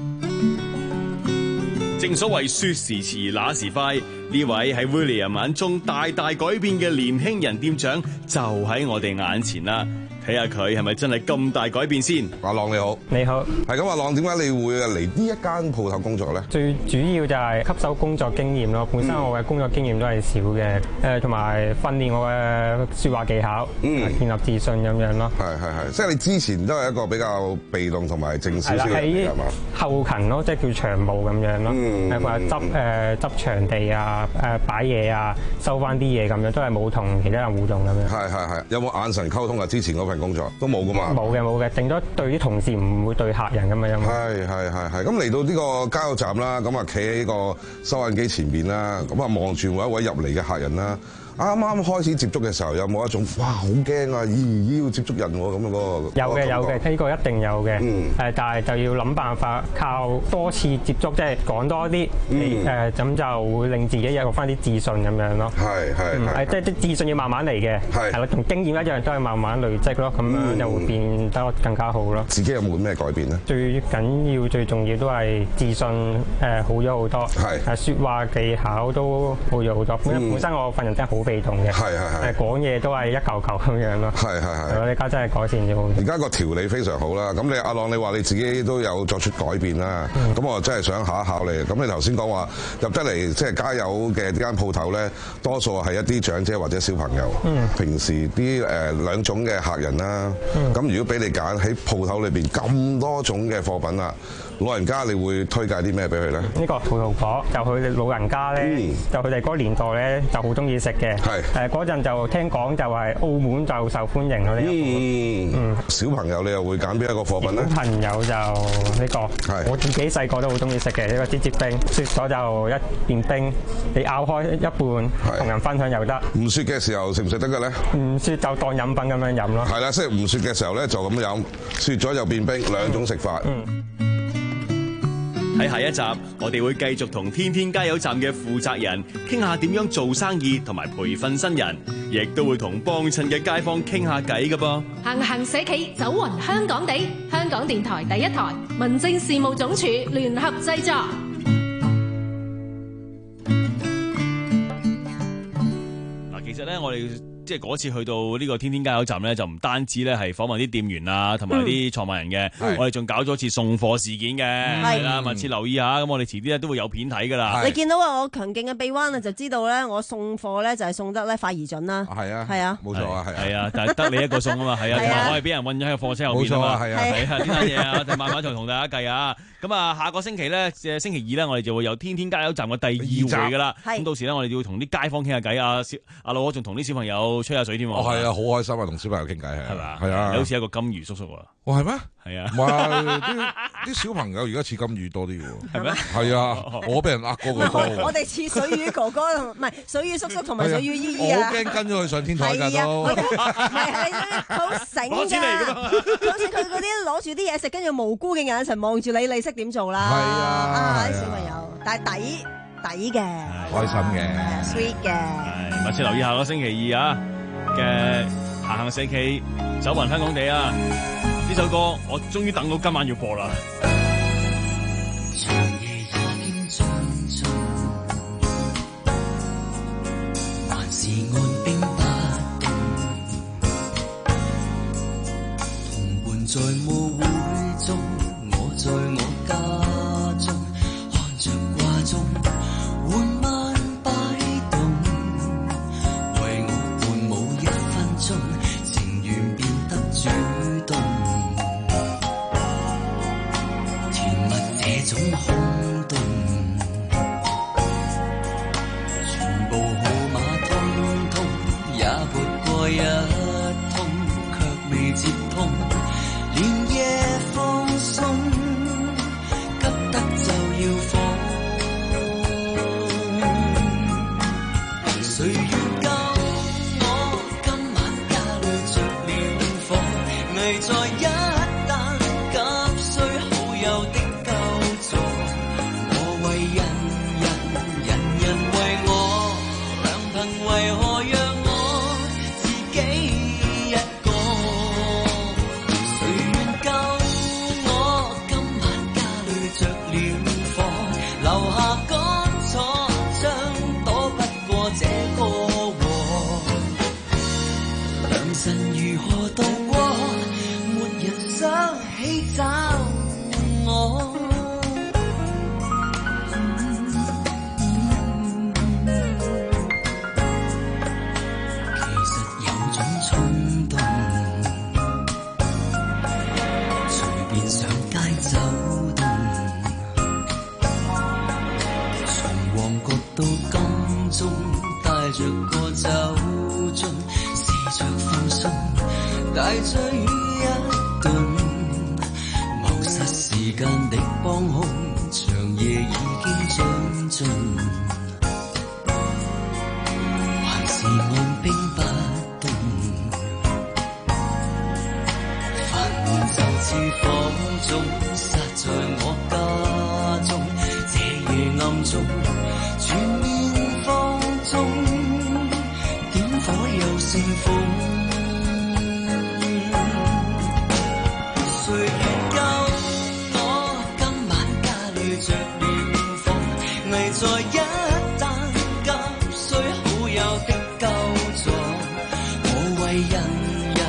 正所謂說時遲那時快，呢位喺 William 眼中大大改變嘅年輕人店長就喺我哋眼前啦。睇下佢係咪真係咁大改變先。 阿朗你好， 你好。 係咁，阿朗點解你會嚟呢一間鋪頭工作咧？ 最主要就係吸收工作經驗咯。本身我嘅工作經驗都係少嘅，誒同埋訓練我嘅説話技巧，嗯，建立自信咁樣咯。 係係係，即係你之前都係一個比較被動同埋靜少少嘅人係嘛？ 後勤咯，即係叫場務咁樣咯。嗯，係話執誒執場地啊，誒擺嘢啊，收翻啲嘢咁樣，都係冇同其他人互動咁樣。係係係，有冇眼神溝通啊？之前嗰份工作都冇噶嘛？冇嘅冇嘅，頂多對啲同事，唔會對客人咁樣。 係係係係，咁嚟到呢個加油站啦，咁啊企喺個收銀機前邊啦，咁啊望住每一位入嚟嘅客人啦。 啱啱開始接觸嘅時候，有冇一種哇好驚啊！咦咦要接觸人喎咁樣嗰個？ 有嘅有嘅，呢個一定有嘅。嗯。誒，但係就要諗辦法，靠多次接觸，即係講多啲。嗯。誒，咁就會令自己有翻啲自信咁樣咯。係係係。即係啲自信要慢慢嚟嘅。係。係啦，同經驗一樣，都係慢慢累積咯，咁樣就會變得更加好咯。 自己有冇咩改變咧？ 最緊要、最重要都係自信誒好咗好多。係。誒，説話技巧都好咗好多。因為本身我份人真係好被動嘅。係係係。誒，講嘢都係一嚿嚿咁樣咯。係係係。我而家真係改善咗好多。 而家個條理非常好啦。咁你阿朗，你話你自己都有作出改變啦。咁、嗯、我真係想考一考你。咁你頭先講話入得嚟即係加油嘅呢間鋪頭咧，多數係一啲長者或者小朋友。嗯。平時啲誒兩種嘅客人啦。咁、嗯、如果俾你揀喺鋪頭裏邊咁多種嘅貨品啦，老人家你會推介啲咩俾佢咧？呢個葡萄果就佢哋老人家咧、嗯，就佢哋嗰個年代咧就好中意食嘅。係。誒嗰陣就聽講就係澳門就受歡迎嗰啲。嗯嗯。小朋友你又會揀邊一個貨品咧？小朋友就呢個。係。我自己細個都好中意食嘅呢個芝士冰，雪咗就一片冰，你咬開一半同人分享又得。唔雪嘅時候食唔食得嘅咧？唔雪就當飲品咁樣飲咯。係啦，即係唔雪嘅時候咧就咁飲，雪咗就變冰，兩種食法。嗯。 喺下一集，我哋會繼續同天天加油站嘅負責人傾下點樣做生意同埋培訓新人，亦都會同幫襯嘅街坊傾下偈㗎噃。 行行社企，走勻香港地，香港電台第一台，民政事務總署聯合製作。 嗱，其實咧，我哋即係嗰次去到呢個天天加油站咧，就唔單止咧係訪問啲店員啊，同埋啲創辦人嘅、嗯，我哋仲搞咗次送貨事件嘅，係啦，密切留意下。咁我哋遲啲咧都會有片睇噶啦。 你見到啊，我強勁嘅臂彎啊，就知道咧，我送貨咧就係送得咧快而準啦。係啊，係啊，冇錯啊，係啊，但係得你一個送啊嘛，係啊，同埋我係俾人韞咗喺個貨車後邊啊嘛，係啊，係啊，呢單嘢啊，我哋慢慢就同大家計啊。咁啊，下個星期咧，即係星期二咧，我哋就會有天天加油站嘅第二回噶啦。咁到時咧，我哋要同啲街坊傾下偈啊，阿老我仲同啲小朋友吹下水添。哦，係啊，好開心啊，同小朋友傾偈係。係嘛？係啊，你好似一個金魚叔叔啊。哦，係咩？係啊。哇！啲啲小朋友而家似金魚多啲喎。係咩？係啊，我俾人呃過個多。我哋似水魚哥哥同唔係水魚叔叔同埋水魚姨姨啊。我好驚跟咗佢上天台㗎都。唔係係佢好醒㗎。攞錢嚟㗎嘛。好似佢嗰啲攞住啲嘢食，跟住無辜嘅眼神望住你，你識點做啦？係啊，啊啲小朋友，但係抵抵嘅，開心嘅 ，sweet 嘅。係，密切留意下個星期二啊嘅行行社企走勻香港地啊！呢首歌我終於等到今晚要播啦。長夜已經將盡，還是按兵不動，同伴在舞會中。在我家中，看着掛鐘，緩慢擺動，為我伴舞一分鐘，情願變得主動，甜蜜這種空洞，全部號碼通通也撥過一通，卻未接通，連夜放鬆。要放，誰願救我？今晚家裏着了火，危在一旦急需好友的救助。我為人人，人人為我，良朋為何讓我自己一個？誰願救我？今晚家裏着了。留下乾錯，將躲不過這個禍。良辰如何度過？沒人想起找我。其實有種衝動，隨便上街走動。到金鐘，帶着個酒樽，試着放鬆，大醉一頓。謀殺時間的幫兇，長夜已經將盡，還是當中，全面放縱，點火又煽風。誰願救我？今晚家裏着暖風，危在一旦急需好友的救助，我為人。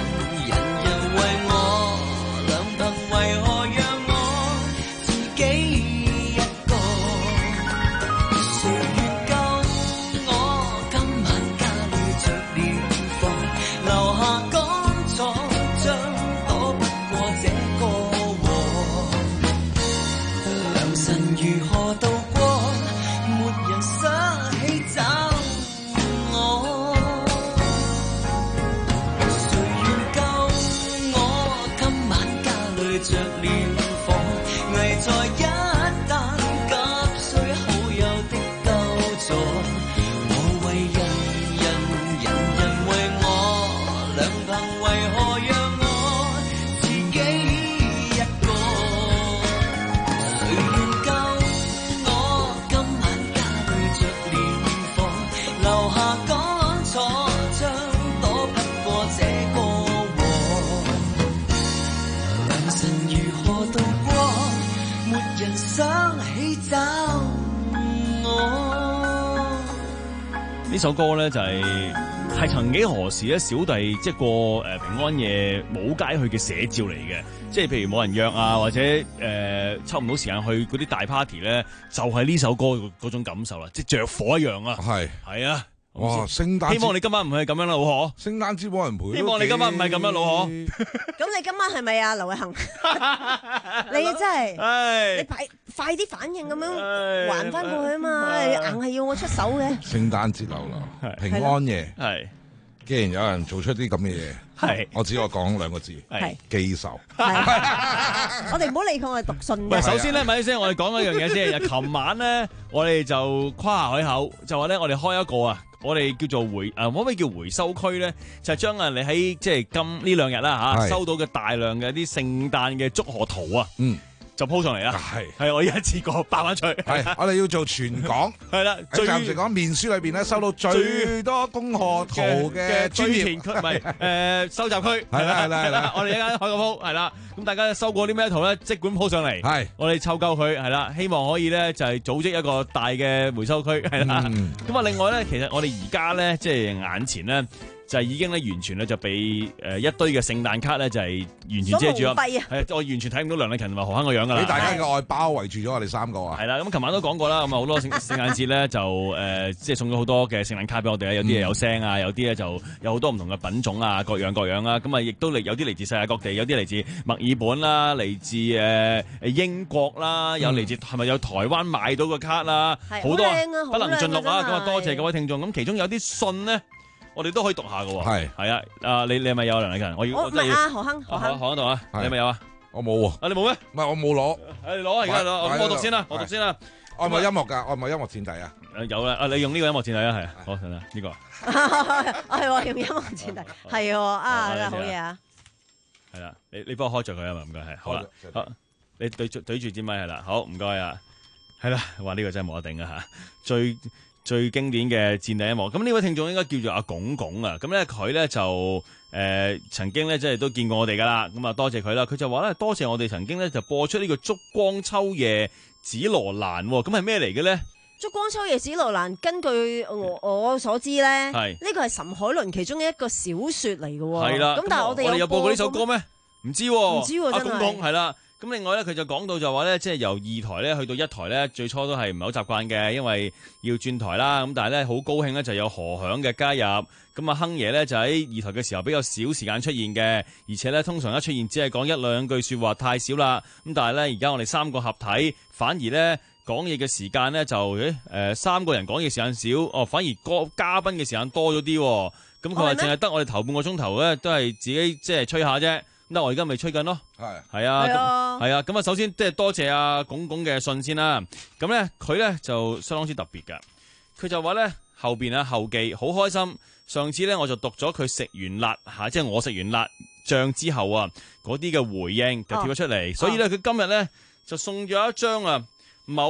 呢首歌咧就係、是、係曾幾何時咧，小弟即係過誒平安夜冇街去嘅寫照嚟嘅，即係譬如冇人約啊，或者誒、呃、抽唔到時間去嗰啲大 party 咧，就係、是、呢首歌嗰種感受啦，即係着火一樣啊！係係啊！ 哇！聖誕， 希望你今晚唔係咁樣啦，老何。 聖誕節冇人陪。 希望你今晚唔係咁樣，老何。 咁你今晚係咪啊，劉偉恒？你真係，你快快啲反應咁樣還翻過去啊嘛！硬係要我出手嘅。 聖誕節流流，平安夜。係。既然有人做出啲咁嘅嘢，係我只我講兩個字，係記仇。 我哋唔好理佢，我哋讀信。 喂，首先咧，咪先，我哋講一樣嘢先。琴晚咧，我哋就誇下海口，就話咧，我哋開一個啊。我哋叫做回誒，可唔可以叫回收區咧？就係將啊，你喺即係今呢兩日啦嚇，收到嘅大量嘅啲聖誕嘅祝賀圖啊，嗯，就 po 上嚟啦。係係，我一次過爆翻出去。 係，我哋要做全港係啦。喺暫時講面書裏邊咧，收到最多恭賀圖嘅專業區，唔係誒收集區。係啦係啦係啦，我哋一間開個鋪係啦。咁大家收過啲咩圖咧？即管 po 上嚟。係，我哋湊夠佢係啦，希望可以咧就係組織一個大嘅回收區係啦。咁啊，另外咧，其實我哋而家咧即係眼前咧。就係已經咧完全咧就被誒一堆嘅聖誕卡咧就係完全遮住啦，係我完全睇唔到梁禮勤同埋何鏗個樣噶啦，俾大家嘅愛包圍住咗我哋三個啊！係啦，咁琴晚都講過啦，咁啊好多聖聖誕節咧就誒即係送咗好多嘅聖誕卡俾我哋，有啲嘢有聲啊，有啲咧就有好多唔同嘅品種啊，各樣各樣啦，咁啊亦都嚟有啲嚟自世界各地，有啲嚟自墨爾本啦，嚟自誒英國啦，有嚟自係咪有台灣買到嘅卡啦，好多不能盡錄啊！咁啊多謝各位聽眾，咁其中有啲信咧。我哋都可以讀下嘅喎，係係啊，啊你你係咪有梁禮勤？我要我唔係啊，何鏗何鏗何鏗度啊，你係咪有啊？ 我冇喎， 啊你冇咩？ 唔係我冇攞， 你攞而家攞，我讀先啦，我讀先啦。 我係咪音樂㗎？我係咪音樂墊底啊？ 有啦，啊你用呢個音樂墊底啊，係啊，好，呢個。 係喎，用音樂墊底，係喎，啊好嘢啊！ 係啦，你你幫我開著佢啊嘛，唔該係，好啦，好，你對住對住支咪係啦，好唔該啊，係啦，哇呢個真係冇得頂啊嚇，最。最經典嘅戰地音樂，咁呢位聽眾應該叫做阿拱拱啊，咁咧佢咧就誒、呃、曾經咧即係都見過我哋噶啦，咁啊多謝佢啦，佢就話咧多謝我哋曾經咧就播出呢個燭光秋夜紫羅蘭，咁係咩嚟嘅咧？ 燭光秋夜紫羅蘭，根據我我所知咧，係呢個係岑海倫其中一個小説嚟嘅喎，係啦，咁但係我哋有，有播過呢首歌咩？唔知喎，唔知喎，阿拱拱係啦。咁另外咧，佢就講到就話咧，即係由二台咧去到一台咧，最初都係唔係好習慣嘅，因為要轉台啦。咁但係咧好高興咧，就有何響嘅加入。咁啊，亨爺咧就喺二台嘅時候比較少時間出現嘅，而且咧通常一出現只係講一兩句説話，太少啦。咁但係咧而家我哋三個合體，反而咧講嘢嘅時間咧就誒、呃、三個人講嘢時間少，哦反而個嘉賓嘅時間多咗啲。咁佢話淨係得我哋頭半個鐘頭咧，都係自己即係吹下啫。咁我而家咪吹緊咯，係係啊，係啊，咁啊，首先即係多謝阿拱拱嘅信先啦。咁咧佢咧就相當之特別噶，佢就話咧後邊啊後記好開心。上次咧我就讀咗佢食完辣吓，即係我食完辣醬之後啊嗰啲嘅回應就貼咗出嚟，哦、所以咧佢今日咧就送咗一張啊某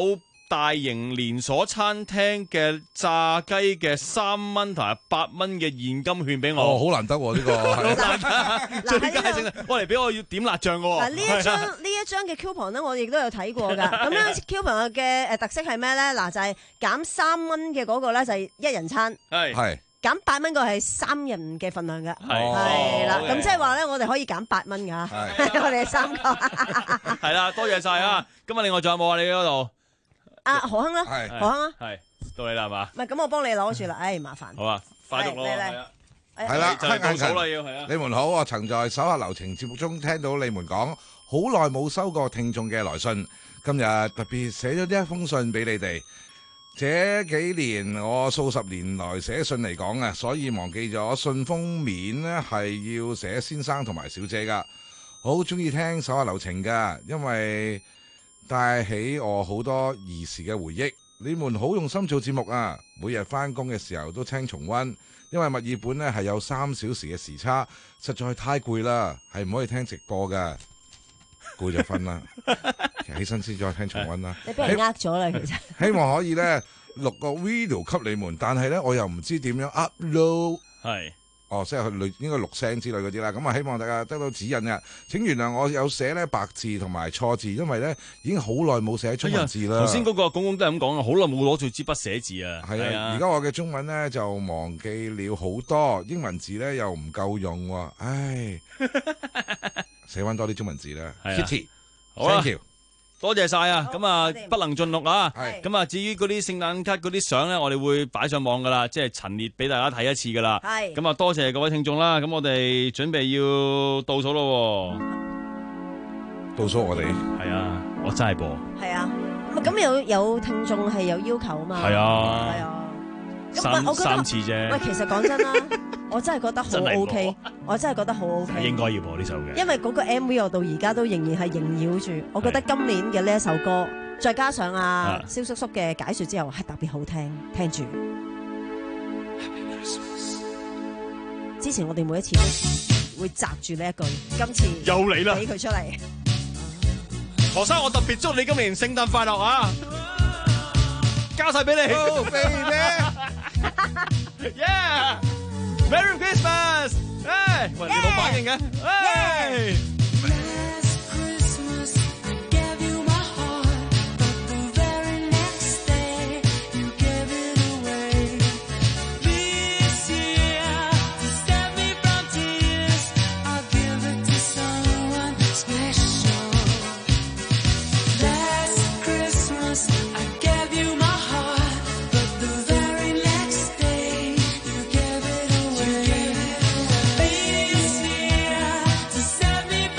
大型連鎖餐廳嘅炸雞嘅三蚊同埋八蚊嘅現金券俾我。 哦，好難得喎呢個。 嗱， 最佳勝利，我嚟俾我要點辣醬喎。 嗱，呢一張呢一張嘅 coupon 咧，我亦都有睇過㗎。咁樣 coupon 嘅誒特色係咩咧？嗱，就係減三蚊嘅嗰個咧就係一人餐。 係係。 減八蚊個係三人嘅份量嘅， 係係啦，咁即係話咧，我哋可以減八蚊㗎，我哋三個。 係啦，多謝晒啊！咁啊，另外仲有冇啊？你嗰度？ 阿何亨啦，何亨啦， 係到你啦，係嘛？ 唔係，咁我幫你攞住啦，唉，麻煩。 好啊，快讀咯，係啊， 係啦， 就係倒數啦，要係啊。 你們好，我曾在手下留情節目中聽到你們講，好耐冇收過聽眾嘅來信，今日特別寫咗呢一封信俾你哋。這幾年我數十年來寫信嚟講啊，所以忘記咗信封面呢係要寫先生同埋小姐噶。我好中意聽手下留情噶，因為帶起我好多兒時嘅回憶。你們好用心做節目啊，每日返工嘅時候都聽重溫，因為墨爾本呢係有三小時嘅時差，實在太攰啦，係唔可以聽直播噶。攰就瞓啦，起身先再聽重溫啦。 你俾人呃咗啦，其實。 希望可以咧錄個 video 給你們，但係咧我又唔知點樣 upload。 係。 哦，即係佢類應該錄聲之類嗰啲啦。咁啊，希望大家得到指引啊！請原諒我有寫咧白字同埋錯字，因為咧已經好耐冇寫中文字啦。 頭先嗰個公公都係咁講啊，好耐冇攞住支筆寫字啊。 係啊，而家我嘅中文咧就忘記了好多，英文字咧又唔夠用喎，唉。寫翻多啲中文字啦 ，Kitty， 好啦， thank you， 多謝晒啊！咁啊，不能盡錄啊！ 係咁啊，至於嗰啲聖誕卡嗰啲相咧，我哋會擺上網噶啦，即係陳列俾大家睇一次噶啦。 係咁啊，多謝各位聽眾啦！咁我哋準備要倒數咯， 倒數我哋係啊，我真係播係啊，咁有有聽眾係有要求啊嘛， 係啊， 係啊。 三我覺得三次啫。 喂，其實講真啦，我真係覺得好 OK，我真係覺得好 OK。 應該要播呢首嘅。 因為嗰個 M V 我到而家都仍然係縈繞住，我覺得今年嘅呢一首歌，再加上阿蕭叔叔嘅解說之後，係特別好聽，聽住。之前我哋每一次都會擲住呢一句，今次又嚟啦， 俾佢出嚟。 何生，我特別祝你今年聖誕快樂啊！交晒俾你。 Oh baby。 Yeah! Merry Christmas! 誒，喂，你冇反應嘅，誒。 Set me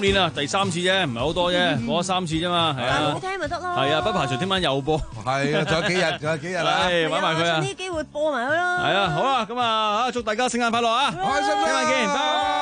邊啊，第三次啫，唔係好多啫，播咗三次啫嘛，係啊， 好聽咪得咯。 係啊，不排除聽晚又播。 係啊，仲有幾日，仲有幾日啦， 玩埋佢啊！ 呢啲機會播埋佢咯。 係啊，好啦，咁啊，祝大家聖誕快樂啊！ 開心， 聽晚見，拜拜。